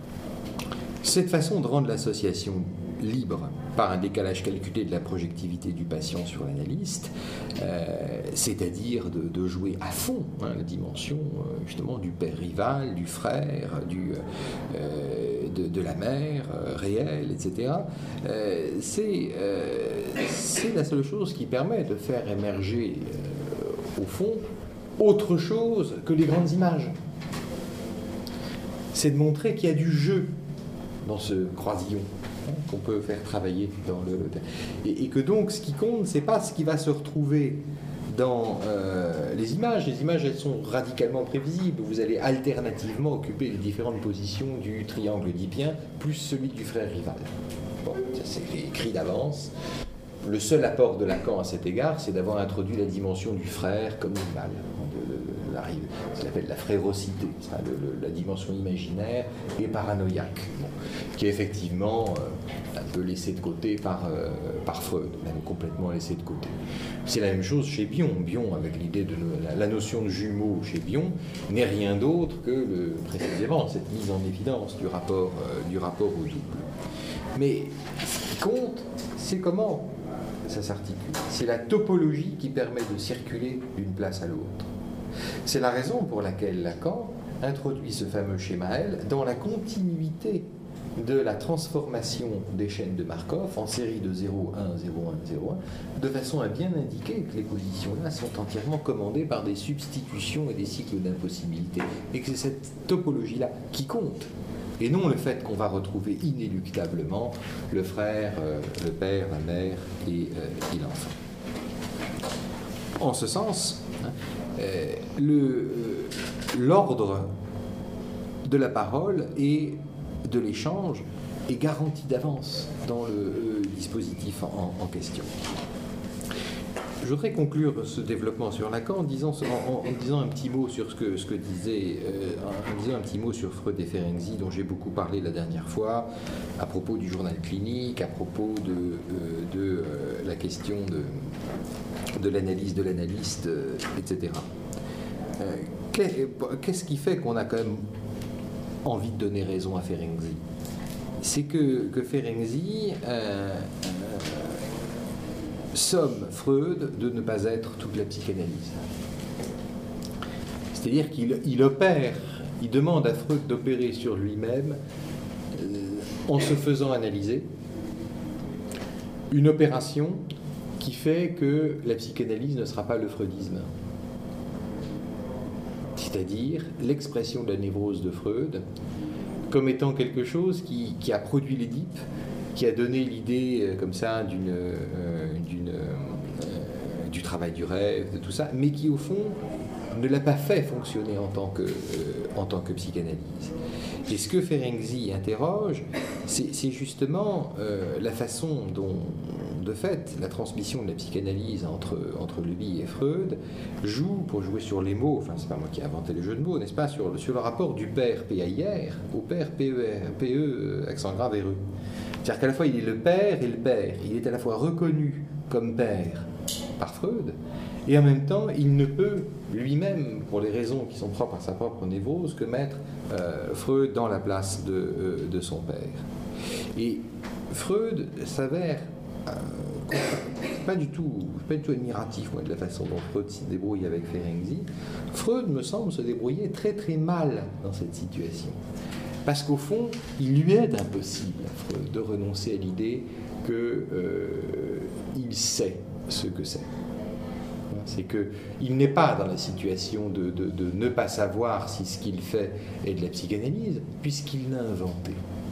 cette façon de rendre l'association libre par un décalage calculé de la projectivité du patient sur l'analyste, euh, c'est-à-dire de, de jouer à fond hein, la dimension euh, justement du père rival, du frère, du, euh, de, de la mère euh, réelle, et cetera. Euh, c'est, euh, c'est la seule chose qui permet de faire émerger euh, au fond autre chose que les grandes images. C'est de montrer qu'il y a du jeu dans ce croisillon qu'on peut faire travailler dans le... Et, et que donc, ce qui compte, c'est pas ce qui va se retrouver dans euh, les images. Les images, elles sont radicalement prévisibles. Vous allez alternativement occuper les différentes positions du triangle oedipien, plus celui du frère rival. Bon, ça c'est écrit d'avance. Le seul apport de Lacan à cet égard, c'est d'avoir introduit la dimension du frère comme rival. Ce qu'on appelle la frérocité, le, le, la dimension imaginaire et paranoïaque, bon, qui est effectivement euh, un peu laissée de côté par, euh, par Freud, même complètement laissée de côté. C'est la même chose chez Bion. Bion, avec l'idée de la, la notion de jumeau chez Bion, n'est rien d'autre que le, précisément cette mise en évidence du rapport, euh, du rapport au double. Mais ce qui compte, c'est comment ça s'articule. C'est la topologie qui permet de circuler d'une place à l'autre. C'est la raison pour laquelle Lacan introduit ce fameux schéma L dans la continuité de la transformation des chaînes de Markov en série de zéro, un, zéro, un, zéro, un, de façon à bien indiquer que les positions-là sont entièrement commandées par des substitutions et des cycles d'impossibilité, et que c'est cette topologie-là qui compte, et non le fait qu'on va retrouver inéluctablement le frère, euh, le père, la mère et, euh, et l'enfant. En ce sens, hein, Euh, le, euh, l'ordre de la parole et de l'échange est garanti d'avance dans le euh, dispositif en, en question. Je voudrais conclure ce développement sur Lacan en disant, en, en disant un petit mot sur ce que, ce que disait, euh, en disant un petit mot sur Freud et Ferenczi, dont j'ai beaucoup parlé la dernière fois, à propos du journal clinique, à propos de, euh, de euh, la question de de l'analyse de l'analyste, euh, et cetera. Euh, qu'est-ce qui fait qu'on a quand même envie de donner raison à Ferenczi? C'est que, que Ferenczi euh, euh, somme Freud de ne pas être toute la psychanalyse. C'est-à-dire qu'il il opère, il demande à Freud d'opérer sur lui-même euh, en se faisant analyser une opération qui fait que la psychanalyse ne sera pas le freudisme. c'est-à-dire l'expression de la névrose de Freud comme étant quelque chose qui, qui a produit l'Édipe, qui a donné l'idée euh, comme ça d'une, euh, d'une, euh, du travail du rêve, de tout ça, mais qui au fond ne l'a pas fait fonctionner en tant que, euh, en tant que psychanalyse. Et ce que Ferenczi interroge, c'est, c'est justement euh, la façon dont, de fait, la transmission de la psychanalyse entre, entre Levy et Freud joue, pour jouer sur les mots, enfin c'est pas moi qui ai inventé le jeu de mots, n'est-ce pas, sur, sur le rapport du père P A I R au père P E R, P E accent grave R E. C'est-à-dire qu'à la fois il est le père et le père, il est à la fois reconnu comme père par Freud, et en même temps, il ne peut lui-même, pour les raisons qui sont propres à sa propre névrose, que mettre euh, Freud dans la place de, euh, de son père. Et Freud s'avère euh, pas du tout, pas du tout admiratif, moi, de la façon dont Freud s'y débrouille avec Ferenczi. Freud, me semble, se débrouiller très très mal dans cette situation. Parce qu'au fond, il lui est impossible, Freud, de renoncer à l'idée qu'il euh, sait ce que c'est. C'est qu'il n'est pas dans la situation de, de, de ne pas savoir si ce qu'il fait est de la psychanalyse, puisqu'il l'a inventé.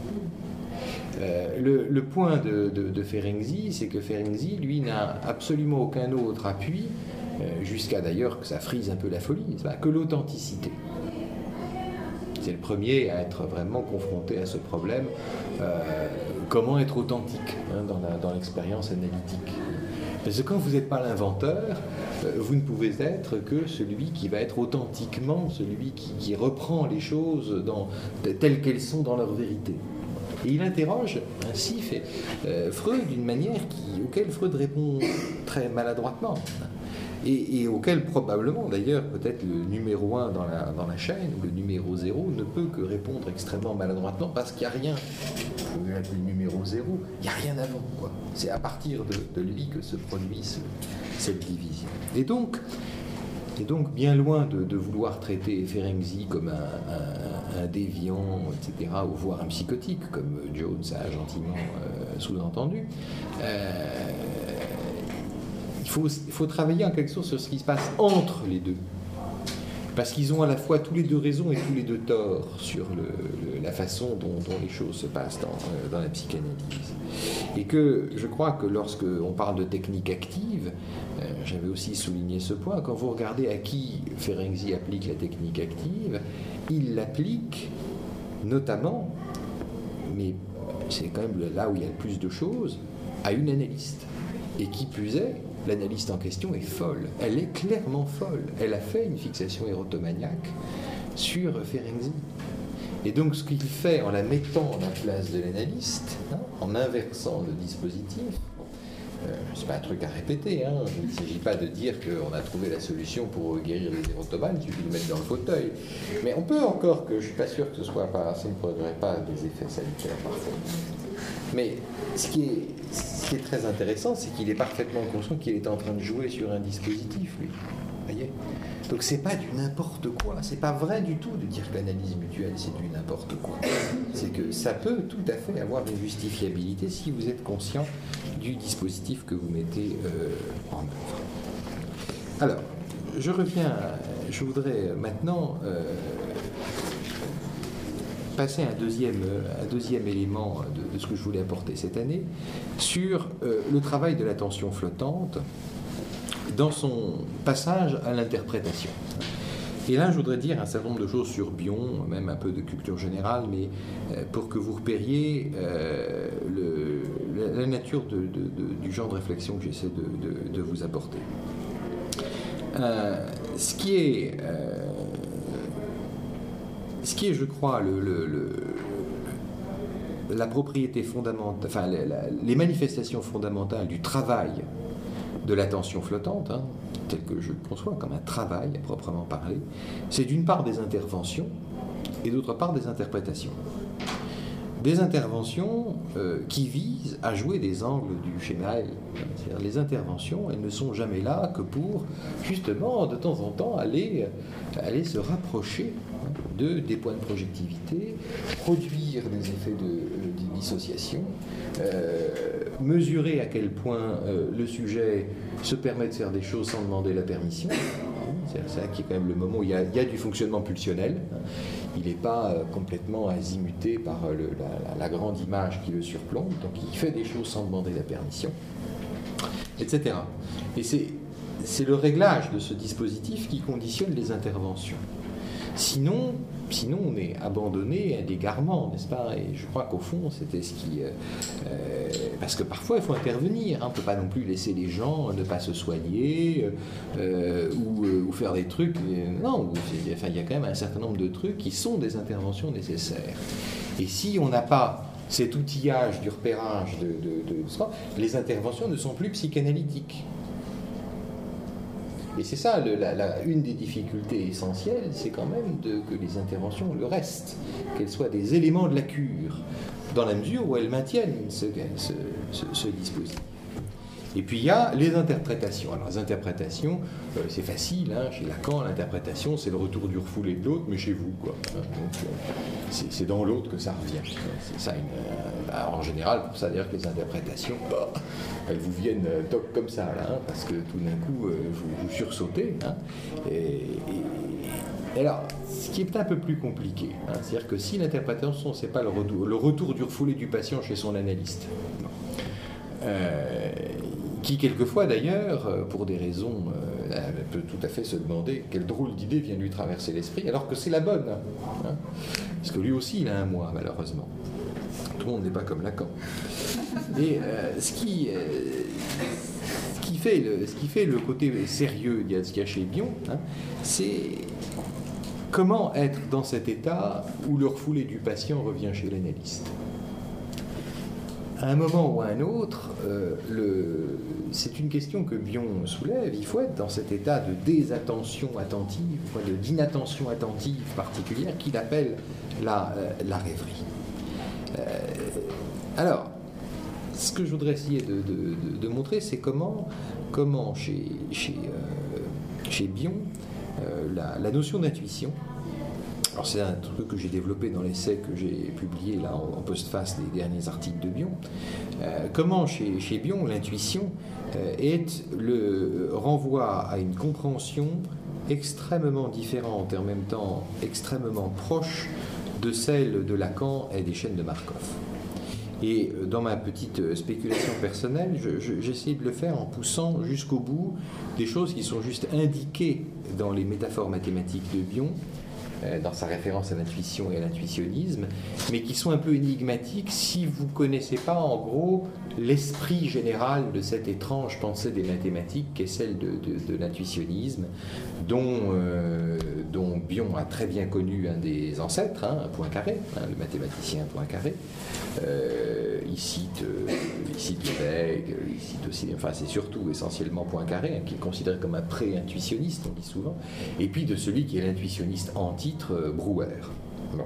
Euh, le, le point de, de, de Ferenczi, c'est que Ferenczi, lui, n'a absolument aucun autre appui, euh, jusqu'à d'ailleurs que ça frise un peu la folie, que l'authenticité. C'est le premier à être vraiment confronté à ce problème. Euh, comment être authentique hein, dans, la, dans l'expérience analytique. Parce que quand vous n'êtes pas l'inventeur, vous ne pouvez être que celui qui va être authentiquement, celui qui, qui reprend les choses dans, telles qu'elles sont dans leur vérité. Et il interroge ainsi fait, euh, Freud d'une manière qui, auquel Freud répond très maladroitement. Et, et auquel probablement, d'ailleurs, peut-être le numéro un dans la, dans la chaîne, ou le numéro zéro, ne peut que répondre extrêmement maladroitement, parce qu'il n'y a rien, je vais appeler le numéro zéro, il n'y a rien avant, quoi. C'est à partir de, de lui que se produit ce, cette division. Et donc, et donc bien loin de, de vouloir traiter Ferenczi comme un, un, un déviant, et cetera, ou voire un psychotique, comme Jones a gentiment euh, sous-entendu, euh, Il faut, il faut travailler en quelque sorte sur ce qui se passe entre les deux. Parce qu'ils ont à la fois tous les deux raison et tous les deux tort sur le, le, la façon dont, dont les choses se passent dans, dans la psychanalyse. Et que je crois que lorsque on parle de technique active, euh, j'avais aussi souligné ce point, quand vous regardez à qui Ferenczi applique la technique active, il l'applique notamment, mais c'est quand même là où il y a le plus de choses, à une analyste. Et qui plus est, l'analyste en question est folle. Elle est clairement folle. Elle a fait une fixation érotomaniaque sur Ferenczi. Et donc ce qu'il fait en la mettant à la place de l'analyste, hein, en inversant le dispositif, euh, c'est pas un truc à répéter, hein, il ne s'agit pas de dire qu'on a trouvé la solution pour guérir les érotomanes, il suffit de mettre dans le fauteuil. Mais on peut encore que, je suis pas sûr que ce soit pas, ça ne produirait pas des effets sanitaires parfois. Mais ce qui est, ce qui est très intéressant, c'est qu'il est parfaitement conscient qu'il est en train de jouer sur un dispositif, lui. Voyez ? Donc c'est pas du n'importe quoi. C'est pas vrai du tout de dire que l'analyse mutuelle c'est du n'importe quoi. C'est que ça peut tout à fait avoir une justifiabilité si vous êtes conscient du dispositif que vous mettez euh, en œuvre. Alors, je reviens. Je voudrais maintenant. Euh, passer un deuxième, un deuxième élément de, de ce que je voulais apporter cette année sur euh, le travail de l'attention flottante dans son passage à l'interprétation. Et là, je voudrais dire un certain nombre de choses sur Bion, même un peu de culture générale, mais euh, pour que vous repériez euh, le, la, la nature de, de, de, du genre de réflexion que j'essaie de, de, de vous apporter. Euh, ce qui est... Euh, Ce qui est, je crois, le, le, le, la propriété fondamentale, enfin, la, la, les manifestations fondamentales du travail de l'attention flottante, hein, tel que je le conçois comme un travail à proprement parler, c'est d'une part des interventions et d'autre part des interprétations. Des interventions euh, qui visent à jouer des angles du schéma L. C'est-à-dire les interventions, elles ne sont jamais là que pour, justement, de temps en temps, aller, aller se rapprocher de, des points de projectivité, produire des effets de, de dissociation, euh, mesurer à quel point euh, le sujet se permet de faire des choses sans demander la permission, C'est ça qui est quand même le moment où il y a, il y a du fonctionnement pulsionnel. Il n'est pas euh, complètement azimuté par euh, le, la, la, la grande image qui le surplombe, donc il fait des choses sans demander la permission, et cetera. Et c'est, c'est le réglage de ce dispositif qui conditionne les interventions. Sinon, sinon on est abandonné à l'égarement, n'est-ce pas? Et je crois qu'au fond, c'était ce qui... Euh, euh, parce que parfois, il faut intervenir. Hein. On ne peut pas non plus laisser les gens ne pas se soigner euh, ou, euh, ou faire des trucs. Non, enfin, il y a quand même un certain nombre de trucs qui sont des interventions nécessaires. Et si on n'a pas cet outillage du repérage de, de, de, de ça, les interventions ne sont plus psychanalytiques. Et c'est ça, le, la, la, une des difficultés essentielles, c'est quand même de, que les interventions le restent, qu'elles soient des éléments de la cure, dans la mesure où elles maintiennent ce, ce, ce, ce dispositif. Et puis il y a les interprétations. Alors les interprétations, euh, c'est facile, hein, chez Lacan, l'interprétation c'est le retour du refoulé de l'autre, mais chez vous, quoi. Donc euh, c'est, c'est dans l'autre que ça revient. C'est ça, une, euh, alors, en général, pour ça d'ailleurs que les interprétations, bah, elles vous viennent euh, toc comme ça, là, hein, parce que tout d'un coup, euh, vous, vous sursautez. Hein, et, et, et alors, ce qui est un peu plus compliqué, hein, c'est-à-dire que si l'interprétation, c'est pas le retour, le retour du refoulé du patient chez son analyste, non. Euh, qui quelquefois d'ailleurs, pour des raisons, euh, elle peut tout à fait se demander quelle drôle d'idée vient lui traverser l'esprit, alors que c'est la bonne. Hein, parce que lui aussi, il a un moi, malheureusement. Tout le monde n'est pas comme Lacan. Et euh, ce, qui, euh, ce, qui fait le, ce qui fait le côté sérieux de ce qu'il y a chez Bion, hein, c'est comment être dans cet état où le refoulé du patient revient chez l'analyste. À un moment ou à un autre, euh, le... c'est une question que Bion soulève. Il faut être dans cet état de désattention attentive, de d'inattention attentive particulière qu'il appelle la, euh, la rêverie. Euh, alors, ce que je voudrais essayer de, de, de, de montrer, c'est comment, comment chez, chez, euh, chez Bion, euh, la, la notion d'intuition. Alors c'est un truc que j'ai développé dans l'essai que j'ai publié là en, en postface des derniers articles de Bion. Euh, comment chez, chez Bion l'intuition euh, est le renvoi à une compréhension extrêmement différente et en même temps extrêmement proche de celle de Lacan et des chaînes de Markov. Et dans ma petite spéculation personnelle, je, je, j'essaie de le faire en poussant jusqu'au bout des choses qui sont juste indiquées dans les métaphores mathématiques de Bion, dans sa référence à l'intuition et à l'intuitionnisme, mais qui sont un peu énigmatiques si vous ne connaissez pas en gros l'esprit général de cette étrange pensée des mathématiques qui est celle de, de, de l'intuitionnisme, dont, euh, dont Bion a très bien connu un des ancêtres, hein, Poincaré, hein, le mathématicien Poincaré. Euh, il cite, euh, il cite Lebesgue, il cite aussi, enfin c'est surtout essentiellement Poincaré, hein, qui est considéré comme un pré-intuitionniste, on dit souvent, et puis de celui qui est l'intuitionniste en titre, euh, Brouwer. Bon.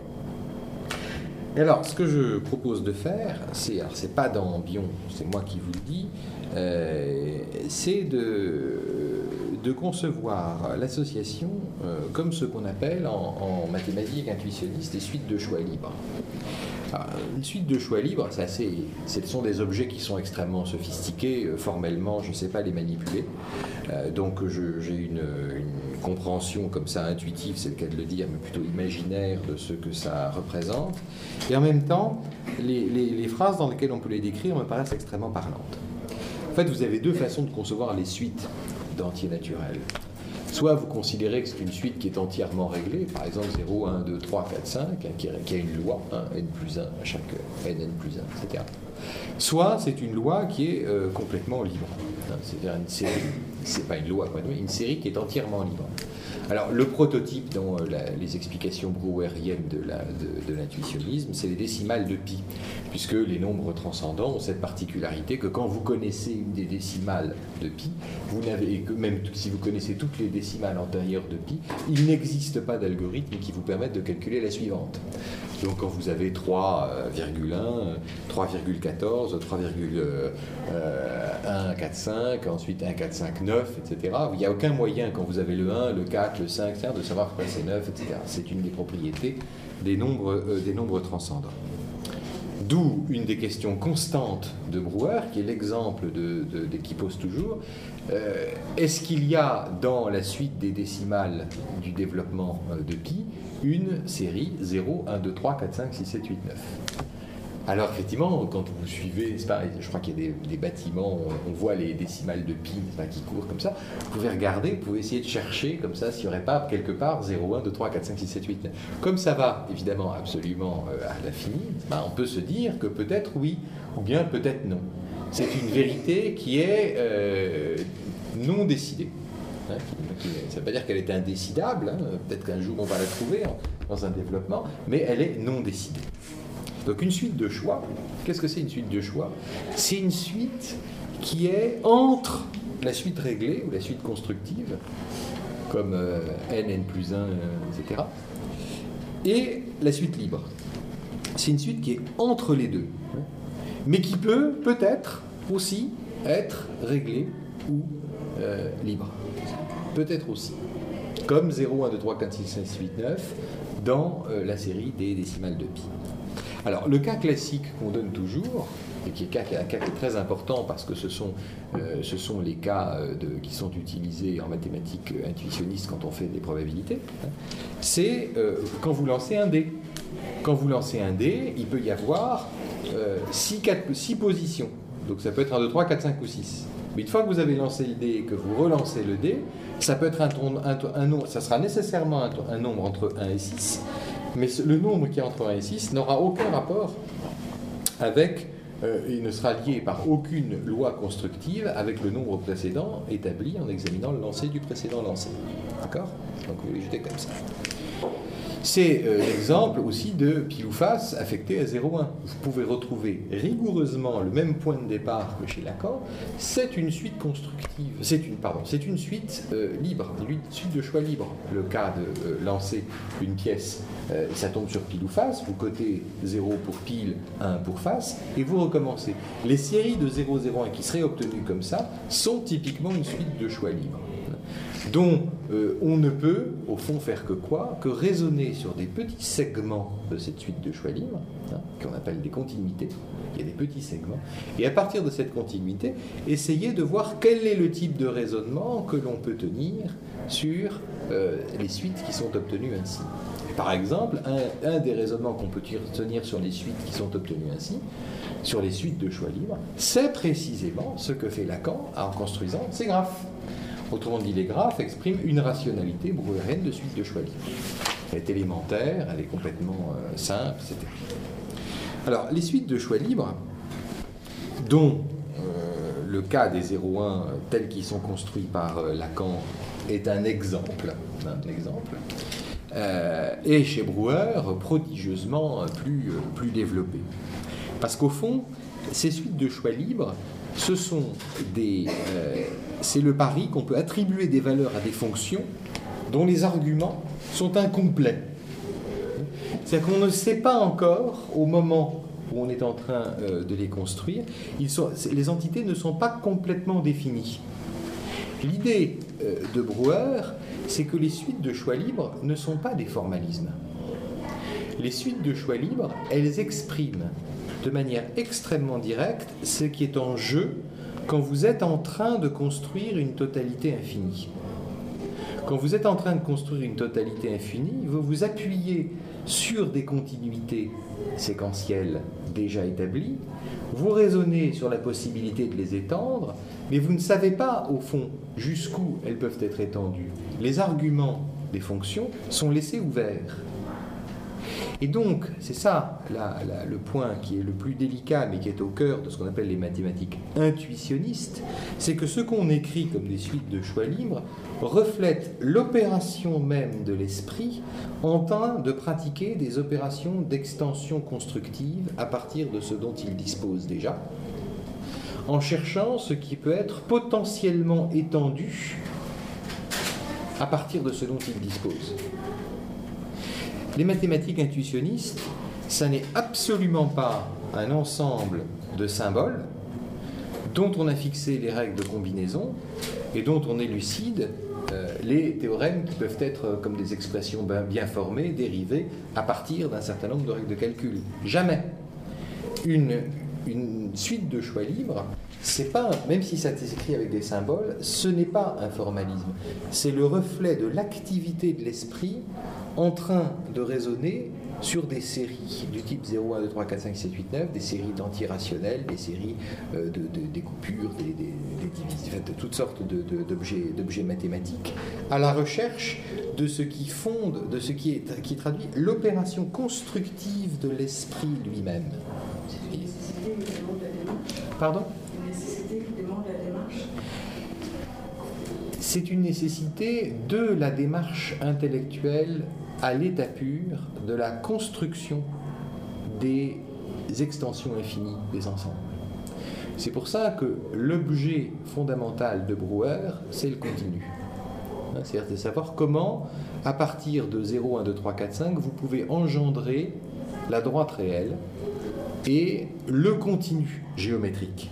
Et alors, ce que je propose de faire, c'est, alors c'est pas dans Bion, c'est moi qui vous le dis, euh, c'est de, de concevoir l'association euh, comme ce qu'on appelle en, en mathématiques intuitionnistes des suites de choix libres. Alors, une suite de choix libres, c'est assez, ce sont des objets qui sont extrêmement sophistiqués, euh, formellement, je ne sais pas les manipuler, euh, donc je, j'ai une, une compréhension comme ça intuitive, c'est le cas de le dire, mais plutôt imaginaire de ce que ça représente. Et en même temps, les, les, les phrases dans lesquelles on peut les décrire me paraissent extrêmement parlantes. En fait, vous avez deux façons de concevoir les suites d'entiers naturels. Soit vous considérez que c'est une suite qui est entièrement réglée, par exemple zéro, un, deux, trois, quatre, cinq, hein, qui, a, qui a une loi, hein, n plus un à chaque n, n plus un, et cetera. Soit c'est une loi qui est euh, complètement libre. Hein, c'est-à-dire une série, c'est pas une loi, mais une série qui est entièrement libre. Alors, le prototype dans euh, la, les explications brouweriennes de, la, de, de l'intuitionnisme, c'est les décimales de pi, puisque les nombres transcendants ont cette particularité que quand vous connaissez une des décimales de pi, vous n'avez, et que même si vous connaissez toutes les décimales antérieures de pi, il n'existe pas d'algorithme qui vous permette de calculer la suivante. Donc, quand vous avez trois virgule un, trois virgule quatorze, trois virgule un, quatre, cinq, ensuite un, quatre, cinq, neuf, et cetera, il n'y a aucun moyen, quand vous avez le un, le quatre, le cinq, et cetera, de savoir pourquoi c'est neuf, et cetera. C'est une des propriétés des nombres, euh, des nombres transcendants. D'où une des questions constantes de Brouwer, qui est l'exemple de, de, de, qui pose toujours. Euh, est-ce qu'il y a dans la suite des décimales du développement de pi une série zéro, un, deux, trois, quatre, cinq, six, sept, huit, neuf? Alors effectivement, quand vous suivez, c'est pareil, je crois qu'il y a des, des bâtiments, on, on voit les décimales de pi pas, qui courent comme ça, vous pouvez regarder, vous pouvez essayer de chercher comme ça s'il n'y aurait pas quelque part zéro, un, deux, trois, quatre, cinq, six, sept, huit, neuf. Comme ça va évidemment absolument euh, à l'infini, on peut se dire que peut-être oui, ou bien peut-être non. C'est une vérité qui est euh, non décidée. Hein, qui, qui, ça ne veut pas dire qu'elle est indécidable, hein, peut-être qu'un jour on va la trouver hein, dans un développement, mais elle est non décidée. Donc une suite de choix, qu'est-ce que c'est une suite de choix? C'est une suite qui est entre la suite réglée ou la suite constructive, comme euh, n, n plus un, euh, et cetera, et la suite libre. C'est une suite qui est entre les deux, hein, mais qui peut peut-être aussi être réglée ou euh, libre. Peut-être aussi. Comme zéro, un, deux, trois, quatre, six, sept, huit, neuf dans euh, la série des décimales de pi. Alors, le cas classique qu'on donne toujours, et qui est un cas très important parce que ce sont, euh, ce sont les cas de, qui sont utilisés en mathématiques intuitionnistes quand on fait des probabilités, hein, c'est euh, quand vous lancez un dé. Quand vous lancez un dé, il peut y avoir euh, six, six positions. Donc ça peut être un, deux, trois, quatre, cinq ou six. Mais une fois que vous avez lancé le dé et que vous relancez le dé, ça peut être un, un, un nombre, ça sera nécessairement un, un nombre entre un et six. Mais le nombre qui est entre un et six n'aura aucun rapport avec, euh, il ne sera lié par aucune loi constructive avec le nombre précédent établi en examinant le lancer du précédent lancer. D'accord? Donc vous les jetez comme ça. C'est euh, l'exemple aussi de pile ou face affecté à zéro, un. Vous pouvez retrouver rigoureusement le même point de départ que chez Lacan. C'est une suite constructive. C'est une, pardon, c'est une suite euh, libre, une suite de choix libre. Le cas de euh, lancer une pièce, euh, ça tombe sur pile ou face. Vous cotez zéro pour pile, un pour face, et vous recommencez. Les séries de zéro, zéro, un qui seraient obtenues comme ça sont typiquement une suite de choix libres, dont euh, on ne peut, au fond, faire que quoi? Que raisonner sur des petits segments de cette suite de choix libres, hein, qu'on appelle des continuités. Il y a des petits segments. Et à partir de cette continuité, essayer de voir quel est le type de raisonnement que l'on peut tenir sur euh, les suites qui sont obtenues ainsi. Et par exemple, un, un des raisonnements qu'on peut tenir sur les suites qui sont obtenues ainsi, sur les suites de choix libres, c'est précisément ce que fait Lacan en construisant ses graphes. Autrement dit, les graphes expriment une rationalité brouwerienne de suite de choix libre. Elle est élémentaire, elle est complètement euh, simple, et cetera. Alors, les suites de choix libres, dont euh, le cas des zéro un tels qu'ils sont construits par euh, Lacan est un exemple, un exemple euh, et chez Brouwer prodigieusement plus, euh, plus développé. Parce qu'au fond, ces suites de choix libres, ce sont des... Euh, c'est le pari qu'on peut attribuer des valeurs à des fonctions dont les arguments sont incomplets. C'est-à-dire qu'on ne sait pas encore, au moment où on est en train euh, de les construire, ils sont, les entités ne sont pas complètement définies. L'idée euh, de Brouwer, c'est que les suites de choix libres ne sont pas des formalismes. Les suites de choix libres, elles expriment de manière extrêmement directe ce qui est en jeu quand vous êtes en train de construire une totalité infinie. Quand vous êtes en train de construire une totalité infinie, vous vous appuyez sur des continuités séquentielles déjà établies, vous raisonnez sur la possibilité de les étendre, mais vous ne savez pas, au fond, jusqu'où elles peuvent être étendues. Les arguments des fonctions sont laissés ouverts. Et donc, c'est ça la, la, le point qui est le plus délicat, mais qui est au cœur de ce qu'on appelle les mathématiques intuitionnistes, c'est que ce qu'on écrit comme des suites de choix libres reflète l'opération même de l'esprit en train de pratiquer des opérations d'extension constructive à partir de ce dont il dispose déjà, en cherchant ce qui peut être potentiellement étendu à partir de ce dont il dispose. Les mathématiques intuitionnistes, ça n'est absolument pas un ensemble de symboles dont on a fixé les règles de combinaison et dont on élucide euh, les théorèmes qui peuvent être comme des expressions bien formées, dérivées à partir d'un certain nombre de règles de calcul. Jamais. une, une suite de choix libres, c'est pas, même si ça s'écrit avec des symboles, ce n'est pas un formalisme. C'est le reflet de l'activité de l'esprit en train de raisonner sur des séries du type zéro, un, deux, trois, quatre, cinq, six, sept, huit, neuf, des séries d'antirationnels, des séries euh, de, de, des coupures, des, des, des divisions, de toutes sortes de, de, d'objets, d'objets mathématiques, à la recherche de ce qui fonde, de ce qui, est, qui traduit l'opération constructive de l'esprit lui-même. C'est une nécessité évidemment de la démarche. Pardon ? Une nécessité évidemment de la démarche. C'est une nécessité de la démarche intellectuelle à l'état pur de la construction des extensions infinies des ensembles. C'est pour ça que l'objet fondamental de Brouwer, c'est le continu. C'est-à-dire de savoir comment, à partir de zéro, un, deux, trois, quatre, cinq, vous pouvez engendrer la droite réelle et le continu géométrique.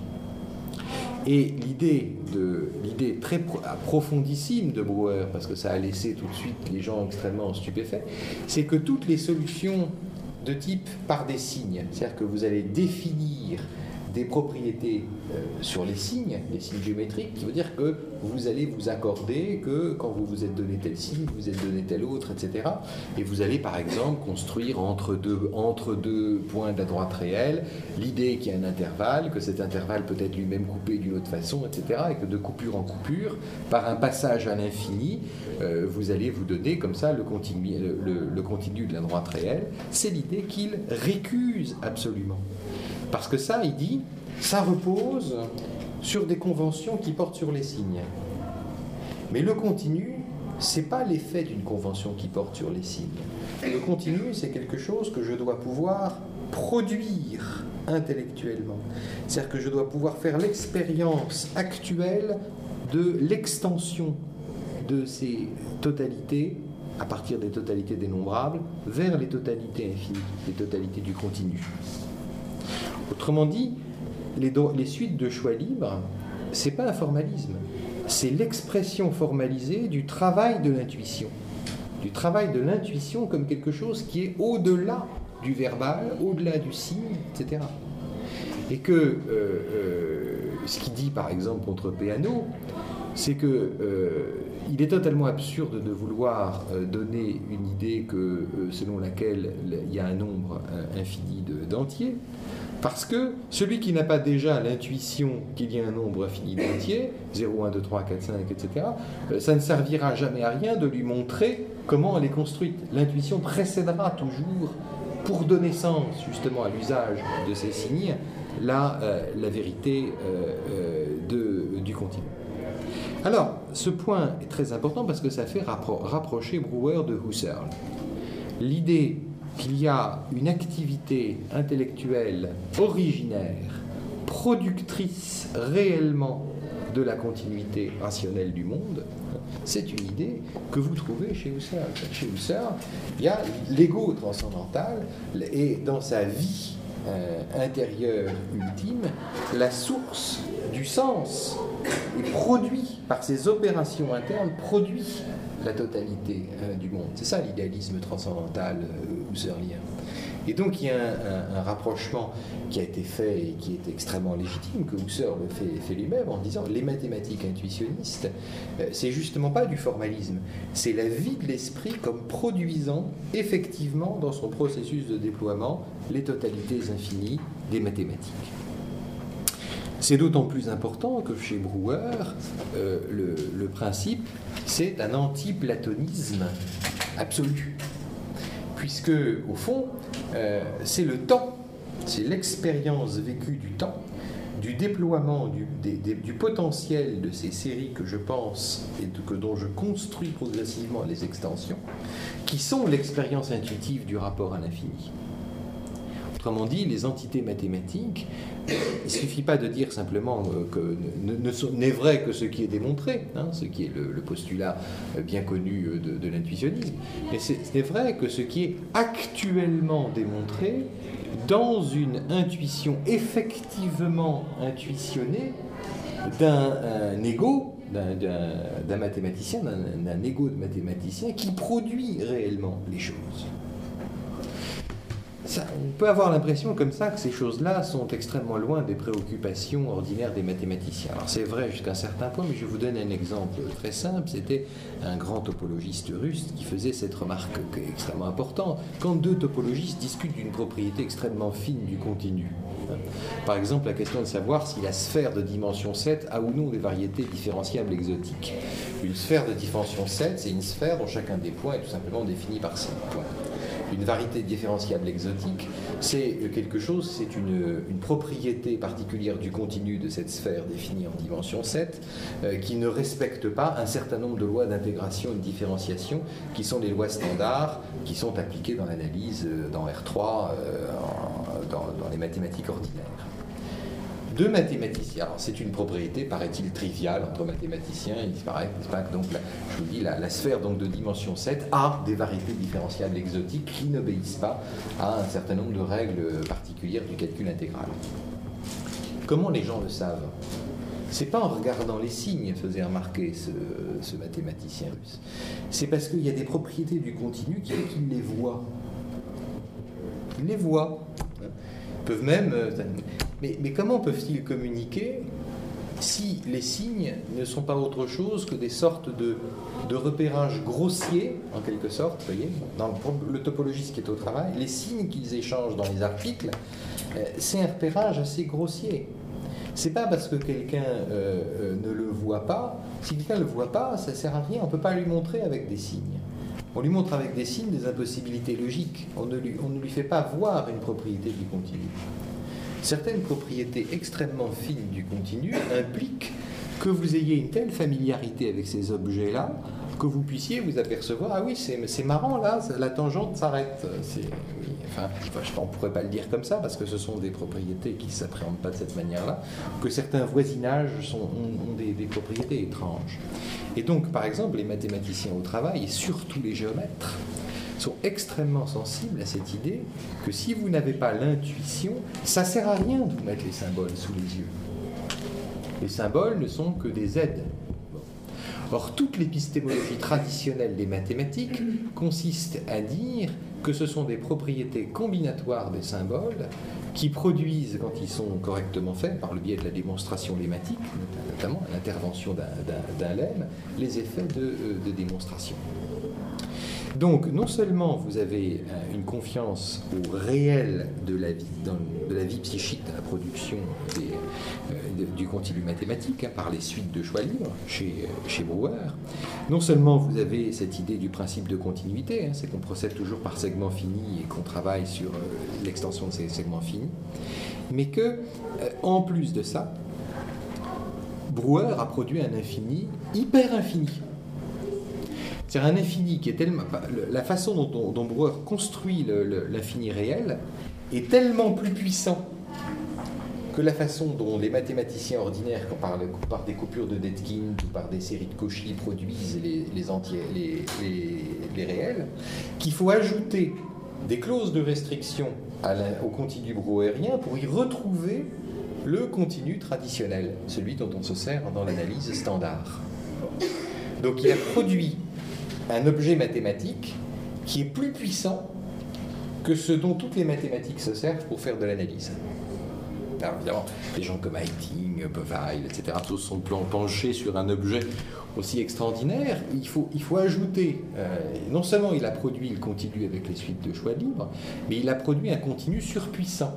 Et l'idée, de, l'idée très profondissime de Brouwer, parce que ça a laissé tout de suite les gens extrêmement stupéfaits, c'est que toutes les solutions de type par des signes, c'est-à-dire que vous allez définir des propriétés euh, sur les signes, les signes géométriques, qui veut dire que vous allez vous accorder que quand vous vous êtes donné tel signe, vous vous êtes donné tel autre, et cetera. Et vous allez par exemple construire entre deux, entre deux points de la droite réelle l'idée qu'il y a un intervalle, que cet intervalle peut être lui-même coupé d'une autre façon, et cetera. Et que de coupure en coupure, par un passage à l'infini, euh, vous allez vous donner comme ça le continu, le, le, le continu de la droite réelle. C'est l'idée qu'il récuse absolument. Parce que ça, il dit, ça repose sur des conventions qui portent sur les signes. Mais le continu, ce n'est pas l'effet d'une convention qui porte sur les signes. Le continu, c'est quelque chose que je dois pouvoir produire intellectuellement. C'est-à-dire que je dois pouvoir faire l'expérience actuelle de l'extension de ces totalités, à partir des totalités dénombrables, vers les totalités infinies, les totalités du continu. Autrement dit, les, do- les suites de choix libres, ce n'est pas un formalisme, c'est l'expression formalisée du travail de l'intuition. Du travail de l'intuition comme quelque chose qui est au-delà du verbal, au-delà du signe, et cetera. Et que euh, euh, ce qu'il dit par exemple contre Peano, c'est que euh, il est totalement absurde de vouloir euh, donner une idée que, euh, selon laquelle il y a un nombre euh, infini de, d'entiers, parce que celui qui n'a pas déjà l'intuition qu'il y a un nombre infini d'entiers, zéro, un, deux, trois, quatre, cinq, et cetera, euh, ça ne servira jamais à rien de lui montrer comment elle est construite. L'intuition précédera toujours, pour donner sens justement à l'usage de ces signes, la, euh, la vérité euh, euh, de, du continu. Alors, ce point est très important parce que ça fait rappro- rapprocher Brouwer de Husserl. L'idée qu'il y a une activité intellectuelle originaire, productrice réellement de la continuité rationnelle du monde, c'est une idée que vous trouvez chez Husserl. Chez Husserl, il y a l'ego transcendantal et dans sa vie euh, intérieure ultime, la source du sens est produit par ces opérations internes, produit la totalité euh, du monde. C'est ça l'idéalisme transcendantal euh, husserlien. Et donc il y a un, un, un rapprochement qui a été fait et qui est extrêmement légitime, que Husserl fait, fait lui-même en disant les mathématiques intuitionnistes, euh, c'est justement pas du formalisme, c'est la vie de l'esprit comme produisant effectivement dans son processus de déploiement les totalités infinies des mathématiques. C'est d'autant plus important que chez Brouwer, euh, le, le principe, c'est un anti-platonisme absolu. Puisque, au fond, euh, c'est le temps, c'est l'expérience vécue du temps, du déploiement du, des, des, du potentiel de ces séries que je pense et de, que, dont je construis progressivement les extensions, qui sont l'expérience intuitive du rapport à l'infini. Autrement dit, les entités mathématiques, il ne suffit pas de dire simplement que ne, ne, n'est vrai que ce qui est démontré, hein, ce qui est le, le postulat bien connu de, de l'intuitionnisme, mais c'est, c'est vrai que ce qui est actuellement démontré dans une intuition effectivement intuitionnée d'un un ego, d'un, d'un, d'un mathématicien, d'un, d'un ego de mathématicien qui produit réellement les choses. Ça, on peut avoir l'impression comme ça que ces choses-là sont extrêmement loin des préoccupations ordinaires des mathématiciens. Alors c'est vrai jusqu'à un certain point, mais je vous donne un exemple très simple. C'était un grand topologiste russe qui faisait cette remarque qui est extrêmement importante. Quand deux topologistes discutent d'une propriété extrêmement fine du continu, hein, par exemple la question de savoir si la sphère de dimension sept a ou non des variétés différenciables exotiques. Une sphère de dimension sept, c'est une sphère dont chacun des points est tout simplement défini par cinq points. Une variété différenciable exotique, c'est quelque chose, c'est une, une propriété particulière du continu de cette sphère définie en dimension sept, euh, qui ne respecte pas un certain nombre de lois d'intégration et de différenciation, qui sont les lois standards, qui sont appliquées dans l'analyse, euh, dans R trois, euh, en, dans, dans les mathématiques ordinaires. Deux mathématiciens, alors c'est une propriété, paraît-il, triviale entre mathématiciens, il paraît, n'est-ce pas, que donc, la, je vous dis, la, la sphère donc, de dimension sept a des variétés différentiables exotiques qui n'obéissent pas à un certain nombre de règles particulières du calcul intégral. Comment les gens le savent? C'est pas en regardant les signes, faisait remarquer ce, ce mathématicien russe. C'est parce qu'il y a des propriétés du continu qui font qu'ils les voient. Ils les voient. Ils peuvent même... Mais, mais comment peuvent-ils communiquer si les signes ne sont pas autre chose que des sortes de, de repérages grossiers, en quelque sorte, vous voyez, dans le, le topologiste qui est au travail, les signes qu'ils échangent dans les articles, euh, c'est un repérage assez grossier. C'est pas parce que quelqu'un euh, euh, ne le voit pas, si quelqu'un ne le voit pas, ça ne sert à rien, on ne peut pas lui montrer avec des signes. On lui montre avec des signes des impossibilités logiques, on ne lui, on ne lui fait pas voir une propriété du continu. Certaines propriétés extrêmement fines du continu impliquent que vous ayez une telle familiarité avec ces objets-là que vous puissiez vous apercevoir, ah oui, c'est, c'est marrant là, la tangente s'arrête. C'est, oui, enfin, enfin, on ne pourrait pas le dire comme ça parce que ce sont des propriétés qui ne s'appréhendent pas de cette manière-là, que certains voisinages sont, ont, ont des, des propriétés étranges. Et donc, par exemple, les mathématiciens au travail, et surtout les géomètres, sont extrêmement sensibles à cette idée que si vous n'avez pas l'intuition, ça ne sert à rien de vous mettre les symboles sous les yeux. Les symboles ne sont que des aides. Bon. Or, toute l'épistémologie traditionnelle des mathématiques consiste à dire que ce sont des propriétés combinatoires des symboles qui produisent, quand ils sont correctement faits, par le biais de la démonstration lemmatique, notamment l'intervention d'un, d'un, d'un lemme, les effets de, euh, de démonstration. Donc, non seulement vous avez une confiance au réel de la vie, dans, de la vie psychique, de la production des, euh, de, du continu mathématique, hein, par les suites de choix libres chez, chez Brouwer, non seulement vous avez cette idée du principe de continuité, hein, c'est qu'on procède toujours par segments finis et qu'on travaille sur euh, l'extension de ces segments finis, mais que, euh, en plus de ça, Brouwer a produit un infini hyper infini. C'est un infini qui est tellement... La façon dont, dont Brouwer construit le, le, l'infini réel est tellement plus puissant que la façon dont les mathématiciens ordinaires, par, le, par des coupures de Dedekind ou par des séries de Cauchy, produisent les, les, entiers, les, les, les réels, qu'il faut ajouter des clauses de restriction à la, au continu brouwerien pour y retrouver le continu traditionnel, celui dont on se sert dans l'analyse standard. Donc il a produit un objet mathématique qui est plus puissant que ce dont toutes les mathématiques se servent pour faire de l'analyse. Alors évidemment, des gens comme Heiting, Bovile, et cetera, tous sont penchés sur un objet aussi extraordinaire. Il faut, il faut ajouter, euh, non seulement il a produit le continu avec les suites de choix libres, mais il a produit un continu surpuissant,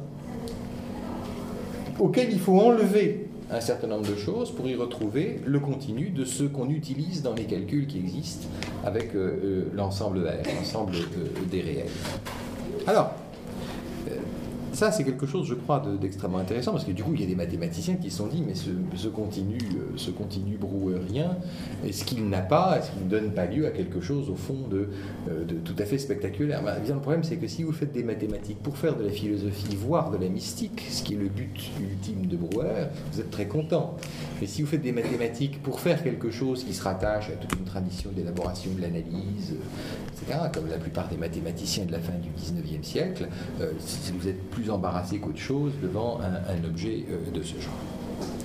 auquel il faut enlever un certain nombre de choses pour y retrouver le continu de ce qu'on utilise dans les calculs qui existent avec euh, euh, l'ensemble R, l'ensemble euh, des réels. Alors, euh, ça c'est quelque chose, je crois, de, d'extrêmement intéressant, parce que du coup, il y a des mathématiciens qui se sont dit, mais ce, ce continu, euh, ce continu brouwerien, est-ce qu'il n'a pas, est-ce qu'il ne donne pas lieu à quelque chose, au fond, de, euh, de tout à fait spectaculaire? Ben, bien, le problème, c'est que si vous faites des mathématiques pour faire de la philosophie, voire de la mystique, ce qui est le but ultime de Brouwer, vous êtes très content. Mais si vous faites des mathématiques pour faire quelque chose qui se rattache à toute une tradition d'élaboration de l'analyse, et cetera, comme la plupart des mathématiciens de la fin du dix-neuvième siècle, euh, vous êtes plus embarrassé qu'autre chose devant un, un objet euh, de ce genre.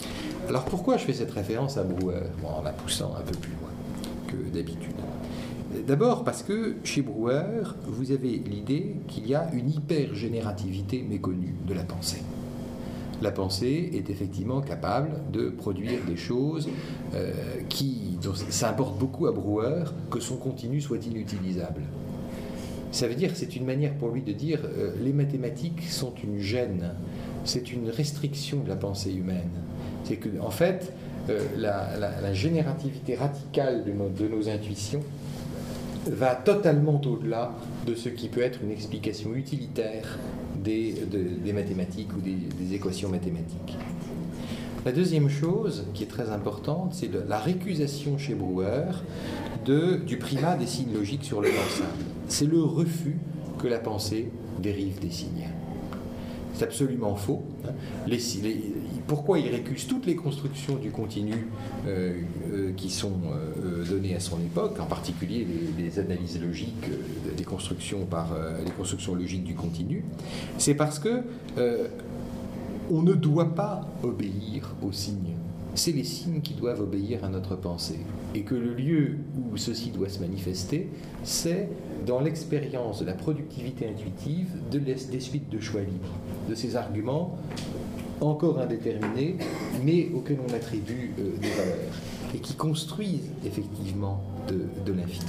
Alors pourquoi je fais cette référence à Brouwer, bon, en la poussant un peu plus loin que d'habitude? D'abord parce que chez Brouwer, vous avez l'idée qu'il y a une hypergénérativité méconnue de la pensée. La pensée est effectivement capable de produire des choses euh, qui, dont ça importe beaucoup à Brouwer que son continu soit inutilisable. Ça veut dire que c'est une manière pour lui de dire euh, les mathématiques sont une gêne, c'est une restriction de la pensée humaine. C'est que, en fait, euh, la, la, la générativité radicale de nos, de nos intuitions va totalement au-delà de ce qui peut être une explication utilitaire des, de, des mathématiques ou des, des équations mathématiques. La deuxième chose qui est très importante, c'est la récusation chez Brouwer de, du primat des signes logiques sur le pensable. C'est le refus que la pensée dérive des signes. C'est absolument faux. Les, les, pourquoi il récuse toutes les constructions du continu euh, euh, qui sont euh, données à son époque, en particulier les, les analyses logiques, euh, des constructions par euh, les constructions logiques du continu, c'est parce que euh, on ne doit pas obéir aux signes. C'est les signes qui doivent obéir à notre pensée. Et que le lieu où ceci doit se manifester, c'est dans l'expérience de la productivité intuitive de des suites de choix libres, de ces arguments encore indéterminés, mais auxquels on attribue euh, des valeurs, et qui construisent effectivement de, de l'infini.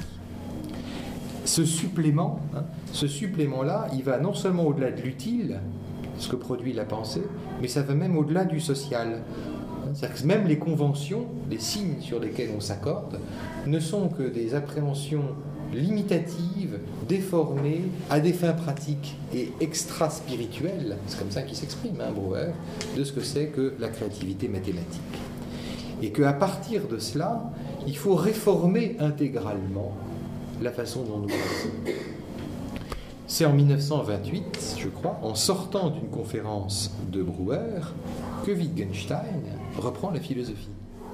Ce supplément, hein, ce supplément-là, il va non seulement au-delà de l'utile, ce que produit la pensée, mais ça va même au-delà du social. C'est-à-dire que même les conventions, les signes sur lesquels on s'accorde, ne sont que des appréhensions limitatives, déformées, à des fins pratiques et extra-spirituelles, c'est comme ça qu'il s'exprime, hein, Brouwer, de ce que c'est que la créativité mathématique. Et qu'à partir de cela, il faut réformer intégralement la façon dont nous pensons. C'est en mille neuf cent vingt-huit, je crois, en sortant d'une conférence de Brouwer, que Wittgenstein reprend la philosophie.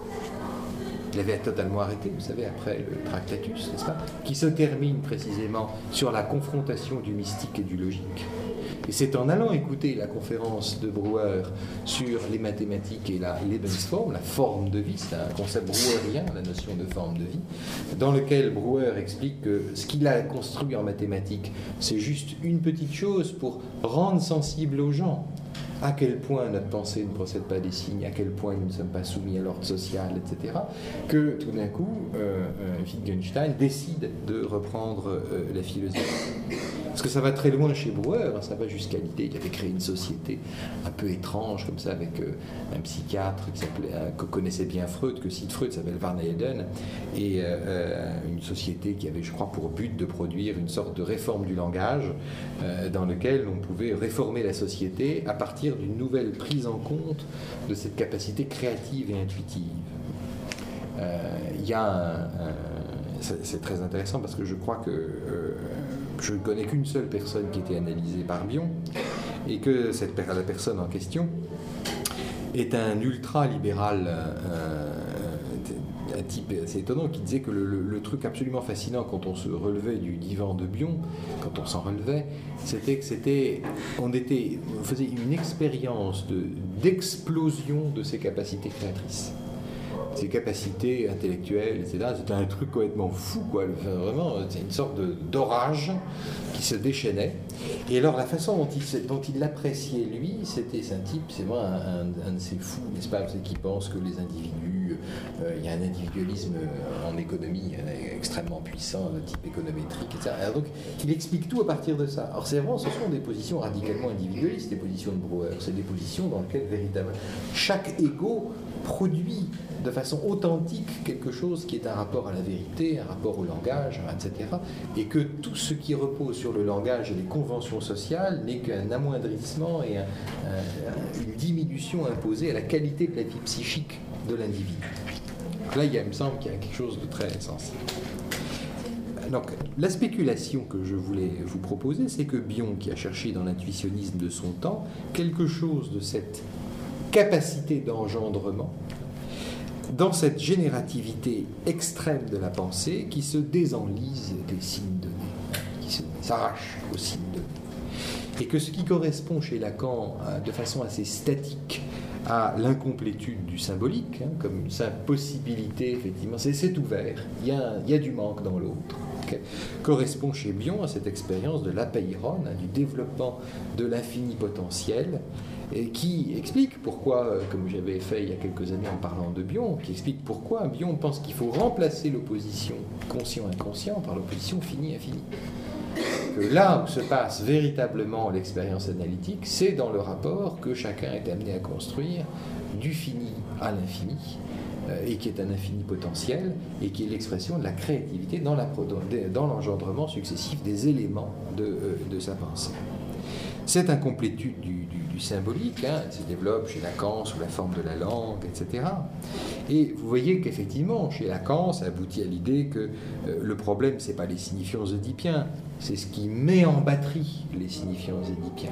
Il avait totalement arrêté, vous savez, après le Tractatus, n'est-ce pas, qui se termine précisément sur la confrontation du mystique et du logique. Et c'est en allant écouter la conférence de Brouwer sur les mathématiques et la Lebensform, la forme de vie, c'est un concept brouwerien, la notion de forme de vie, dans lequel Brouwer explique que ce qu'il a construit en mathématiques, c'est juste une petite chose pour rendre sensible aux gens à quel point notre pensée ne procède pas des signes, à quel point nous ne sommes pas soumis à l'ordre social, et cetera, que tout d'un coup, euh, euh, Wittgenstein décide de reprendre euh, la philosophie. Parce que ça va très loin chez Brouwer, ça va jusqu'à l'idée qu'il avait créé une société un peu étrange, comme ça, avec euh, un psychiatre qui s'appelait, euh, que connaissait bien Freud, que cite Freud, s'appelle Varneyden, et euh, une société qui avait, je crois, pour but de produire une sorte de réforme du langage, euh, dans lequel on pouvait réformer la société à partir d'une nouvelle prise en compte de cette capacité créative et intuitive. Il euh, y a un, un, c'est, c'est très intéressant parce que je crois que euh, je ne connais qu'une seule personne qui a été analysée par Bion, et que cette, la personne en question est un ultra-libéral, euh, un type assez étonnant, qui disait que le, le, le truc absolument fascinant quand on se relevait du divan de Bion, quand on s'en relevait, c'était que c'était, on était, on faisait une expérience de, d'explosion de ses capacités créatrices, ses capacités intellectuelles, et cetera. C'était un truc complètement fou, quoi. Enfin, vraiment, c'est une sorte de, d'orage qui se déchaînait. Et alors, la façon dont il, dont il l'appréciait, lui, c'était, c'est un type, c'est vraiment un, un, un de ces fous, n'est-ce pas, qui pense que les individus, euh, il y a un individualisme en économie euh, extrêmement puissant, de type économétrique, et cetera. Alors, donc, il explique tout à partir de ça. Alors, c'est vraiment, ce sont des positions radicalement individualistes, les positions de Brouwer. C'est des positions dans lesquelles, véritablement, chaque ego produit de façon authentique quelque chose qui est un rapport à la vérité, un rapport au langage, et cetera. Et que tout ce qui repose sur le langage et les conventions sociales n'est qu'un amoindrissement et un, un, une diminution imposée à la qualité de la vie psychique de l'individu. Là, il, y a, il me semble qu'il y a quelque chose de très sensible. Donc, la spéculation que je voulais vous proposer, c'est que Bion, qui a cherché dans l'intuitionnisme de son temps quelque chose de cette capacité d'engendrement, dans cette générativité extrême de la pensée qui se désenlise des signes donnés, qui s'arrache aux signes donnés. Et que ce qui correspond chez Lacan de façon assez statique à l'incomplétude du symbolique, hein, comme une simple possibilité, effectivement, c'est, c'est ouvert, il y a, il y a du manque dans l'autre. okay, correspond chez Bion à cette expérience de l'apeiron, hein, du développement de l'infini potentiel, et qui explique pourquoi, comme j'avais fait il y a quelques années en parlant de Bion, qui explique pourquoi Bion pense qu'il faut remplacer l'opposition conscient-inconscient par l'opposition fini-infini. Que là où se passe véritablement l'expérience analytique, c'est dans le rapport que chacun est amené à construire du fini à l'infini, euh, et qui est un infini potentiel, et qui est l'expression de la créativité dans, la, dans l'engendrement successif des éléments de, euh, de sa pensée. Cette incomplétude du, du, du symbolique, hein, elle se développe chez Lacan sous la forme de la langue, et cetera. Et vous voyez qu'effectivement, chez Lacan, ça aboutit à l'idée que euh, le problème, ce n'est pas les signifiants oedipiens, c'est ce qui met en batterie les signifiants oedipiens.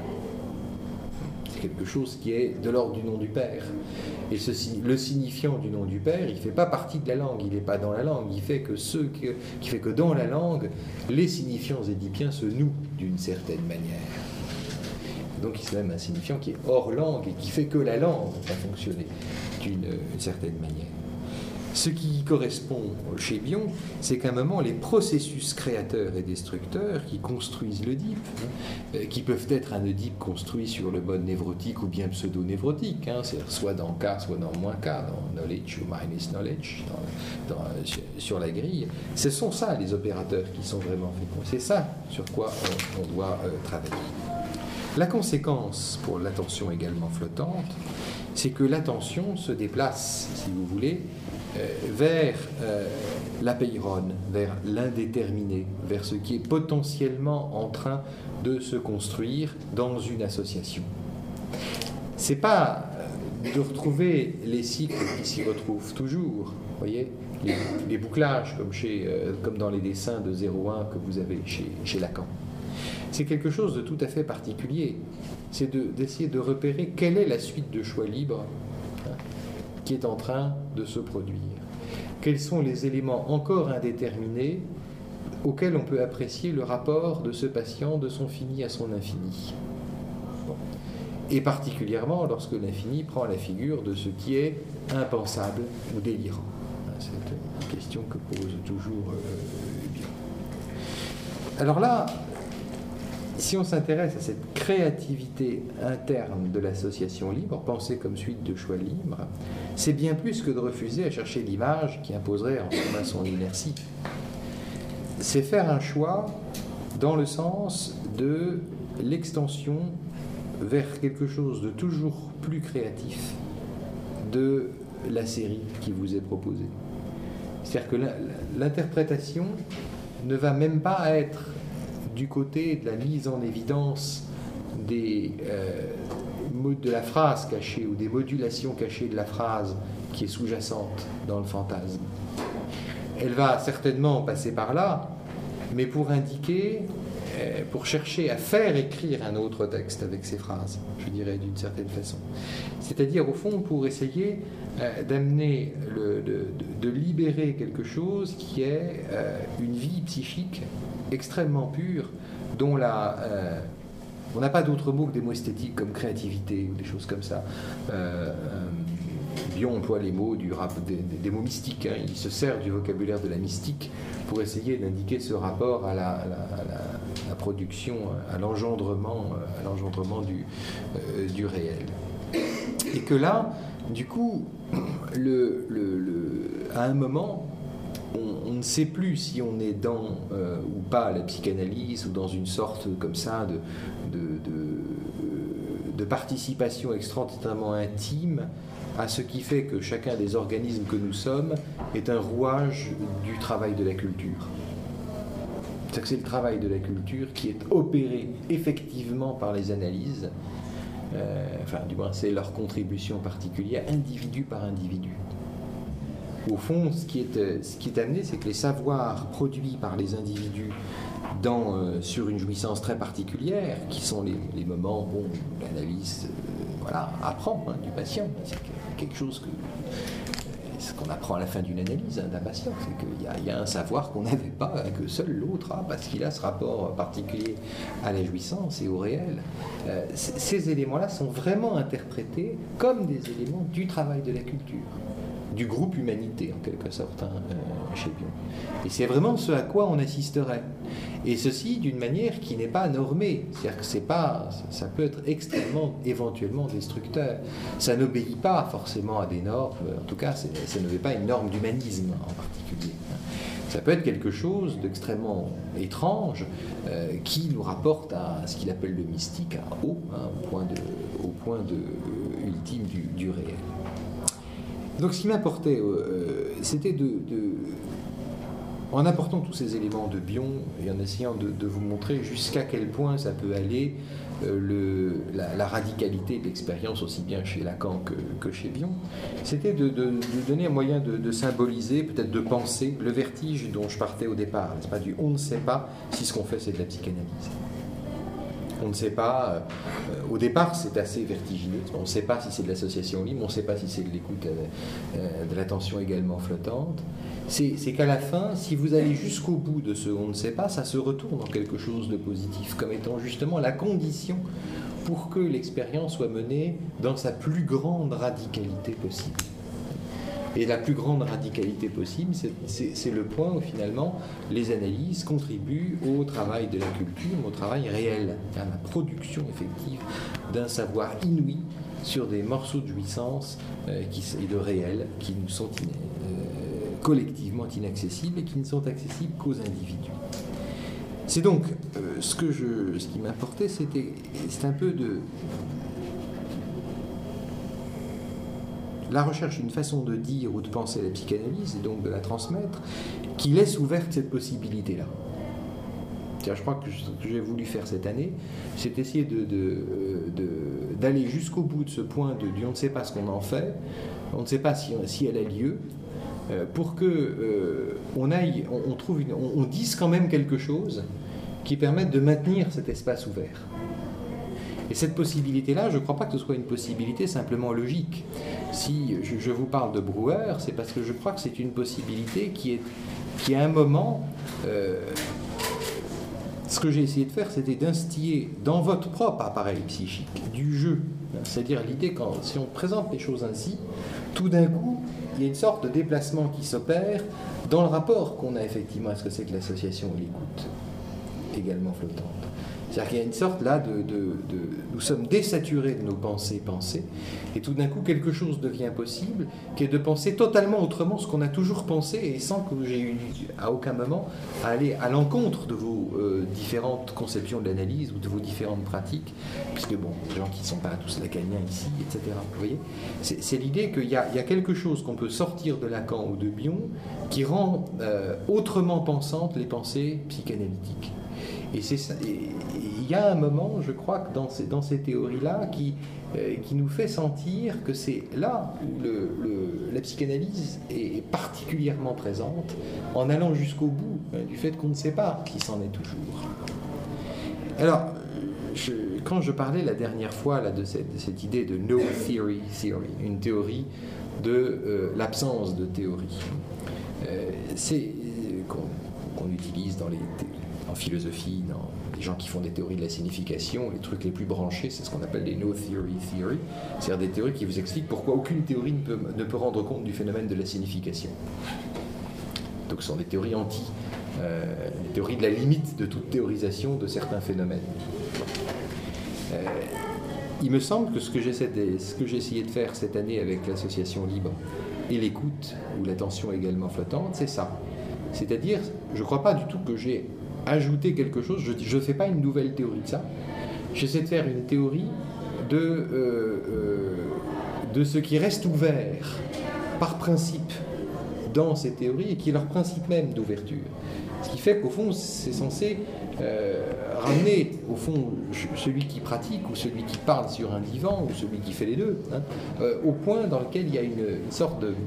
C'est quelque chose qui est de l'ordre du nom du Père. Et ce, le signifiant du nom du Père, il ne fait pas partie de la langue, il n'est pas dans la langue, il fait que, ceux que, qui fait que dans la langue, les signifiants oedipiens se nouent d'une certaine manière. Donc c'est même un signifiant qui est hors langue et qui fait que la langue va fonctionner d'une certaine manière. Ce qui correspond chez Bion, c'est qu'à un moment, les processus créateurs et destructeurs qui construisent l'Oedipe, hein, qui peuvent être un Oedipe construit sur le mode névrotique ou bien pseudo-névrotique, hein, c'est-à-dire soit dans K, soit dans moins K, dans knowledge ou minus knowledge, dans, dans, sur, sur la grille, ce sont ça les opérateurs qui sont vraiment féconds. C'est ça sur quoi on, on doit euh, travailler. La conséquence pour l'attention également flottante, c'est que l'attention se déplace, si vous voulez, euh, vers euh, l'apeiron, vers l'indéterminé, vers ce qui est potentiellement en train de se construire dans une association. C'est pas de retrouver les cycles qui s'y retrouvent toujours, voyez, les, les bouclages comme, chez, euh, comme dans les dessins de zéro un que vous avez chez, chez Lacan. C'est quelque chose de tout à fait particulier. C'est de, d'essayer de repérer quelle est la suite de choix libres, hein, qui est en train de se produire. Quels sont les éléments encore indéterminés auxquels on peut apprécier le rapport de ce patient de son fini à son infini. Bon. Et particulièrement lorsque l'infini prend la figure de ce qui est impensable ou délirant. C'est une question que pose toujours euh, Bion. Alors là, si on s'intéresse à cette créativité interne de l'association libre, pensée comme suite de choix libres, c'est bien plus que de refuser à chercher l'image qui imposerait en commun son inertie. C'est faire un choix dans le sens de l'extension vers quelque chose de toujours plus créatif de la série qui vous est proposée. C'est-à-dire que l'interprétation ne va même pas être du côté de la mise en évidence des euh, mots de la phrase cachée ou des modulations cachées de la phrase qui est sous-jacente dans le fantasme. Elle va certainement passer par là, mais pour indiquer, euh, pour chercher à faire écrire un autre texte avec ces phrases, je dirais d'une certaine façon. C'est-à-dire, au fond, pour essayer euh, d'amener, le, de, de, de libérer quelque chose qui est euh, une vie psychique extrêmement pure, dont la, euh, on n'a pas d'autre mot que des mots esthétiques comme créativité ou des choses comme ça. Euh, euh, Bion emploie les mots du rap, des, des mots mystiques. Hein. Il se sert du vocabulaire de la mystique pour essayer d'indiquer ce rapport à la, à la, à la, à la production, à l'engendrement, à l'engendrement du, euh, du réel. Et que là, du coup, le, le, le, à un moment, On, on ne sait plus si on est dans euh, ou pas la psychanalyse ou dans une sorte comme ça de, de, de, de participation extrêmement intime à ce qui fait que chacun des organismes que nous sommes est un rouage du travail de la culture. C'est-à-dire que c'est le travail de la culture qui est opéré effectivement par les analyses, euh, enfin du moins c'est leur contribution particulière, individu par individu. Au fond, ce qui est, ce qui est amené, c'est que les savoirs produits par les individus dans, euh, sur une jouissance très particulière, qui sont les, les moments où bon, l'analyse euh, voilà, apprend hein, du patient, c'est quelque chose que, ce qu'on apprend à la fin d'une analyse hein, d'un patient, c'est qu'il y a, il y a un savoir qu'on n'avait pas, hein, que seul l'autre a, parce qu'il a ce rapport particulier à la jouissance et au réel. Euh, ces éléments-là sont vraiment interprétés comme des éléments du travail de la culture, du groupe humanité, en quelque sorte, hein, euh, chez Bion. Et c'est vraiment ce à quoi on assisterait. Et ceci d'une manière qui n'est pas normée. C'est-à-dire que c'est pas, ça peut être extrêmement, éventuellement destructeur. Ça n'obéit pas forcément à des normes, en tout cas, ça n'obéit pas à une norme d'humanisme en particulier. Ça peut être quelque chose d'extrêmement étrange euh, qui nous rapporte à ce qu'il appelle le mystique, à haut, hein, au point, de, au point de, euh, ultime du, du réel. Donc ce qui m'importait, euh, c'était de, de, en apportant tous ces éléments de Bion et en essayant de, de vous montrer jusqu'à quel point ça peut aller, euh, le, la, la radicalité de l'expérience aussi bien chez Lacan que, que chez Bion, c'était de, de, de donner un moyen de, de symboliser, peut-être de penser, le vertige dont je partais au départ, n'est-ce pas, du on ne sait pas si ce qu'on fait c'est de la psychanalyse. On ne sait pas, euh, au départ c'est assez vertigineux, on ne sait pas si c'est de l'association libre, on ne sait pas si c'est de l'écoute, euh, euh, de l'attention également flottante. C'est, c'est qu'à la fin, si vous allez jusqu'au bout de ce on ne sait pas, ça se retourne en quelque chose de positif, comme étant justement la condition pour que l'expérience soit menée dans sa plus grande radicalité possible. Et la plus grande radicalité possible, c'est, c'est, c'est le point où finalement les analyses contribuent au travail de la culture, au travail réel, à la production effective d'un savoir inouï sur des morceaux de jouissance euh, qui, et de réel qui nous sont in, euh, collectivement inaccessibles et qui ne sont accessibles qu'aux individus. C'est donc euh, ce, que je, ce qui m'importait, c'était, c'est un peu de... la recherche d'une façon de dire ou de penser la psychanalyse, et donc de la transmettre, qui laisse ouverte cette possibilité-là. C'est-à-dire, je crois que ce que j'ai voulu faire cette année, c'est essayer de, de, de, d'aller jusqu'au bout de ce point de, de on ne sait pas ce qu'on en fait, on ne sait pas si, si elle a lieu, euh, pour que euh, on aille, on, on trouve une, on, on dise quand même quelque chose qui permette de maintenir cet espace ouvert. Et cette possibilité-là, je ne crois pas que ce soit une possibilité simplement logique. Si je, je vous parle de Brouwer, c'est parce que je crois que c'est une possibilité qui est, qui à un moment, euh, ce que j'ai essayé de faire, c'était d'instiller dans votre propre appareil psychique du jeu. C'est-à-dire l'idée, quand, si on présente les choses ainsi, tout d'un coup, il y a une sorte de déplacement qui s'opère dans le rapport qu'on a effectivement à ce que c'est que l'association et l'écoute, également flottante. C'est-à-dire qu'il y a une sorte là de, de, de... Nous sommes désaturés de nos pensées pensées, et tout d'un coup quelque chose devient possible, qui est de penser totalement autrement ce qu'on a toujours pensé, et sans que j'ai eu à aucun moment à aller à l'encontre de vos euh, différentes conceptions de l'analyse ou de vos différentes pratiques, puisque bon, les gens qui ne sont pas tous lacaniens ici, et cetera. Vous voyez, c'est, c'est l'idée qu'il y a, il y a quelque chose qu'on peut sortir de Lacan ou de Bion qui rend euh, autrement pensantes les pensées psychanalytiques. Et c'est ça. Il y a un moment, je crois, que dans ces, dans ces théories-là, qui, euh, qui nous fait sentir que c'est là où le, le, la psychanalyse est particulièrement présente, en allant jusqu'au bout hein, du fait qu'on ne sait pas qui s'en est toujours. Alors, je, quand je parlais la dernière fois là, de, cette, de cette idée de no theory theory, une théorie de euh, l'absence de théorie, euh, c'est euh, qu'on, qu'on utilise dans les en philosophie, dans les gens qui font des théories de la signification, les trucs les plus branchés, c'est ce qu'on appelle les no theory theory, c'est-à-dire des théories qui vous expliquent pourquoi aucune théorie ne peut, ne peut rendre compte du phénomène de la signification. Donc ce sont des théories anti, euh, des théories de la limite de toute théorisation de certains phénomènes. Euh, il me semble que ce que, j'essaie de, ce que j'ai essayé de faire cette année avec l'association libre et l'écoute, ou l'attention également flottante, c'est ça. C'est-à-dire, je ne crois pas du tout que j'ai ajouté quelque chose, je ne fais pas une nouvelle théorie de ça, j'essaie de faire une théorie de, euh, euh, de ce qui reste ouvert par principe dans ces théories et qui est leur principe même d'ouverture. Ce qui fait qu'au fond, c'est censé euh, ramener, au fond, celui qui pratique ou celui qui parle sur un divan ou celui qui fait les deux, hein, euh, au point dans lequel il y a une, une sorte de,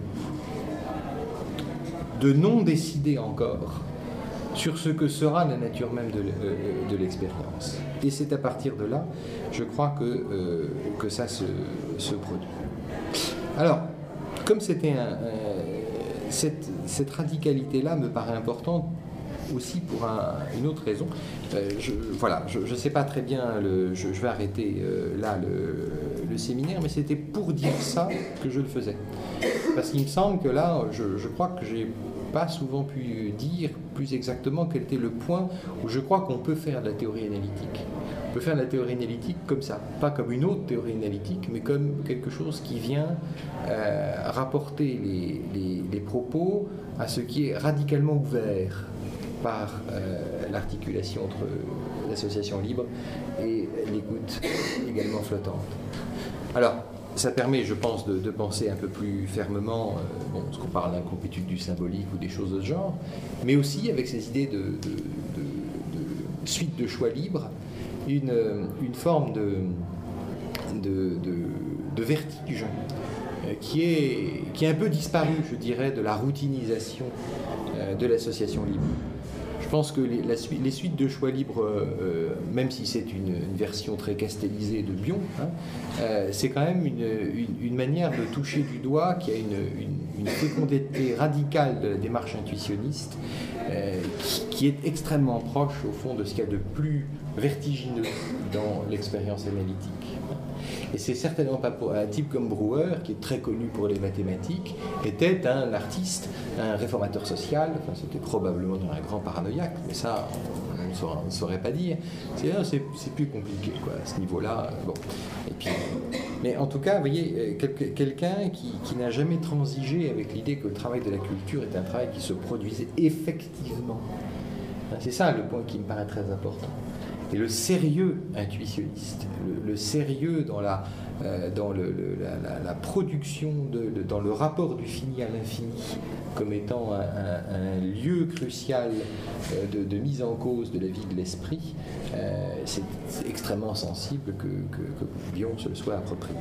de non décidé encore sur ce que sera la nature même de, euh, de l'expérience. Et c'est à partir de là, je crois que, euh, que ça se, se produit. Alors, comme c'était un, un, cette, cette radicalité-là me paraît importante aussi pour un, une autre raison. Euh, je, voilà, je ne sais pas très bien, le, je, je vais arrêter euh, là le, le séminaire, mais c'était pour dire ça que je le faisais. Parce qu'il me semble que là, je, je crois que j'ai pas souvent pu dire plus exactement quel était le point où je crois qu'on peut faire de la théorie analytique. On peut faire de la théorie analytique comme ça, pas comme une autre théorie analytique, mais comme quelque chose qui vient euh, rapporter les, les, les propos à ce qui est radicalement ouvert par euh, l'articulation entre l'association libre et l'écoute également flottante. Alors, ça permet, je pense, de, de penser un peu plus fermement, euh, bon, ce qu'on parle d'incomplétude du symbolique ou des choses de ce genre, mais aussi avec ces idées de, de, de, de suite de choix libres, une, une forme de, de, de, de vertige euh, qui, est, qui est un peu disparu, je dirais, de la routinisation euh, de l'association libre. Je pense que les, la, les suites de choix libres, euh, même si c'est une, une version très castellisée de Bion, hein, euh, c'est quand même une, une, une manière de toucher du doigt qui a une, une, une fécondité radicale de la démarche intuitionniste, euh, qui, qui est extrêmement proche, au fond, de ce qu'il y a de plus vertigineux dans l'expérience analytique. Et c'est certainement pas pour un type comme Brouwer, qui est très connu pour les mathématiques, était un artiste, un réformateur social, enfin c'était probablement un grand paranoïaque, mais ça, on ne saurait, on ne saurait pas dire. C'est, c'est plus compliqué, quoi, à ce niveau-là. Bon. Et puis, mais en tout cas, vous voyez, quel, quelqu'un qui, qui n'a jamais transigé avec l'idée que le travail de la culture est un travail qui se produisait effectivement. C'est ça le point qui me paraît très important. Et le sérieux intuitionniste, le, le sérieux dans la, euh, dans le, le, la, la, la production, de, le, dans le rapport du fini à l'infini, comme étant un, un, un lieu crucial euh, de, de mise en cause de la vie de l'esprit, euh, c'est extrêmement sensible que, que, que Bion se le soit approprié.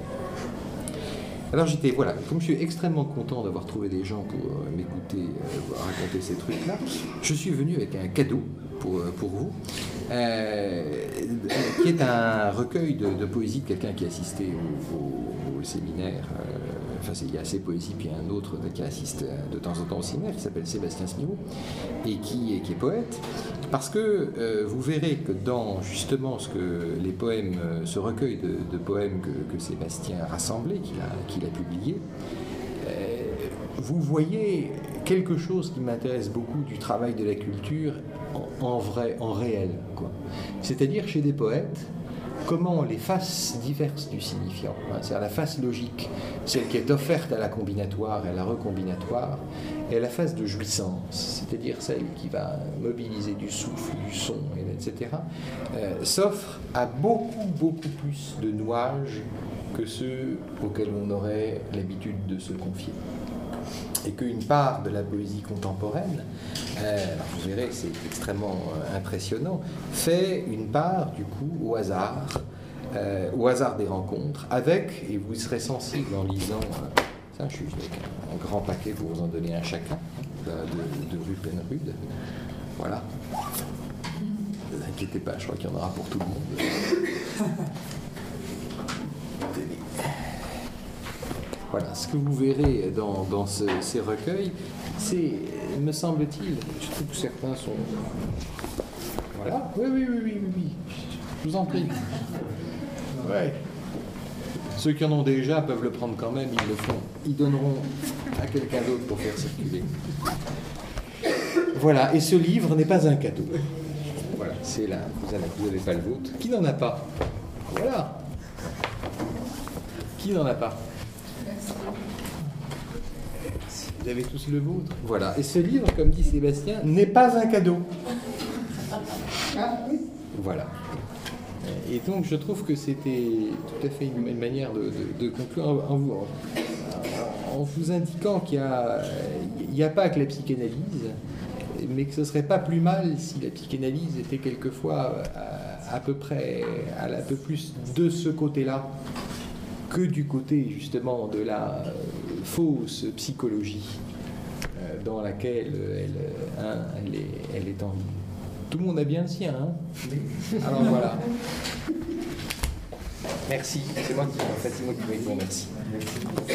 Alors j'étais, voilà, comme je suis extrêmement content d'avoir trouvé des gens pour euh, m'écouter euh, raconter ces trucs-là, je suis venu avec un cadeau pour, pour vous, euh, qui est un recueil de, de poésie de quelqu'un qui a assisté au, au, au séminaire. Euh, enfin, il y a ces poésies, puis un autre qui assiste de temps en temps au séminaire, qui s'appelle Sébastien Smiro, et qui, qui est poète. Parce que euh, vous verrez que dans justement ce que les poèmes, ce recueil de, de poèmes que, que Sébastien a rassemblé, qu'il a, qu'il a publié, euh, vous voyez quelque chose qui m'intéresse beaucoup du travail de la culture en, en vrai, en réel, quoi. C'est-à-dire chez des poètes, comment les faces diverses du signifiant, hein, c'est-à-dire la face logique, celle qui est offerte à la combinatoire et à la recombinatoire, et la phase de jouissance, c'est-à-dire celle qui va mobiliser du souffle, du son, et cetera, euh, s'offre à beaucoup, beaucoup plus de nouages que ceux auxquels on aurait l'habitude de se confier. Et qu'une part de la poésie contemporaine, euh, vous verrez, c'est extrêmement euh, impressionnant, fait une part, du coup, au hasard, euh, au hasard des rencontres, avec, et vous serez sensible en lisant... Euh, ça, je suis avec un, un grand paquet pour vous en donner un chacun, de, de, de rue Penrude. Voilà. Ne vous inquiétez pas, je crois qu'il y en aura pour tout le monde. Voilà, ce que vous verrez dans, dans ce, ces recueils, c'est, me semble-t-il, je trouve que certains sont... Voilà, oui, oui, oui, oui, oui, oui. Je vous en prie. Ouais. Ceux qui en ont déjà peuvent le prendre quand même, ils le font. Ils donneront à quelqu'un d'autre pour faire circuler. Voilà, et ce livre n'est pas un cadeau. Voilà, c'est là, vous n'avez pas le vôtre. Qui n'en a pas? Voilà. Qui n'en a pas? Vous avez tous le vôtre. Voilà, et ce livre, comme dit Sébastien, n'est pas un cadeau. Voilà. Et donc je trouve que c'était tout à fait une manière de, de, de conclure en vous, en vous indiquant qu'il n'y a, a pas que la psychanalyse, mais que ce ne serait pas plus mal si la psychanalyse était quelquefois à, à peu près, à, un peu plus de ce côté-là que du côté justement de la euh, fausse psychologie euh, dans laquelle elle, hein, elle, est, elle est en... Tout le monde a bien le sien, hein. Alors voilà. Merci. C'est moi qui, en fait, c'est moi qui vous remercie. Merci.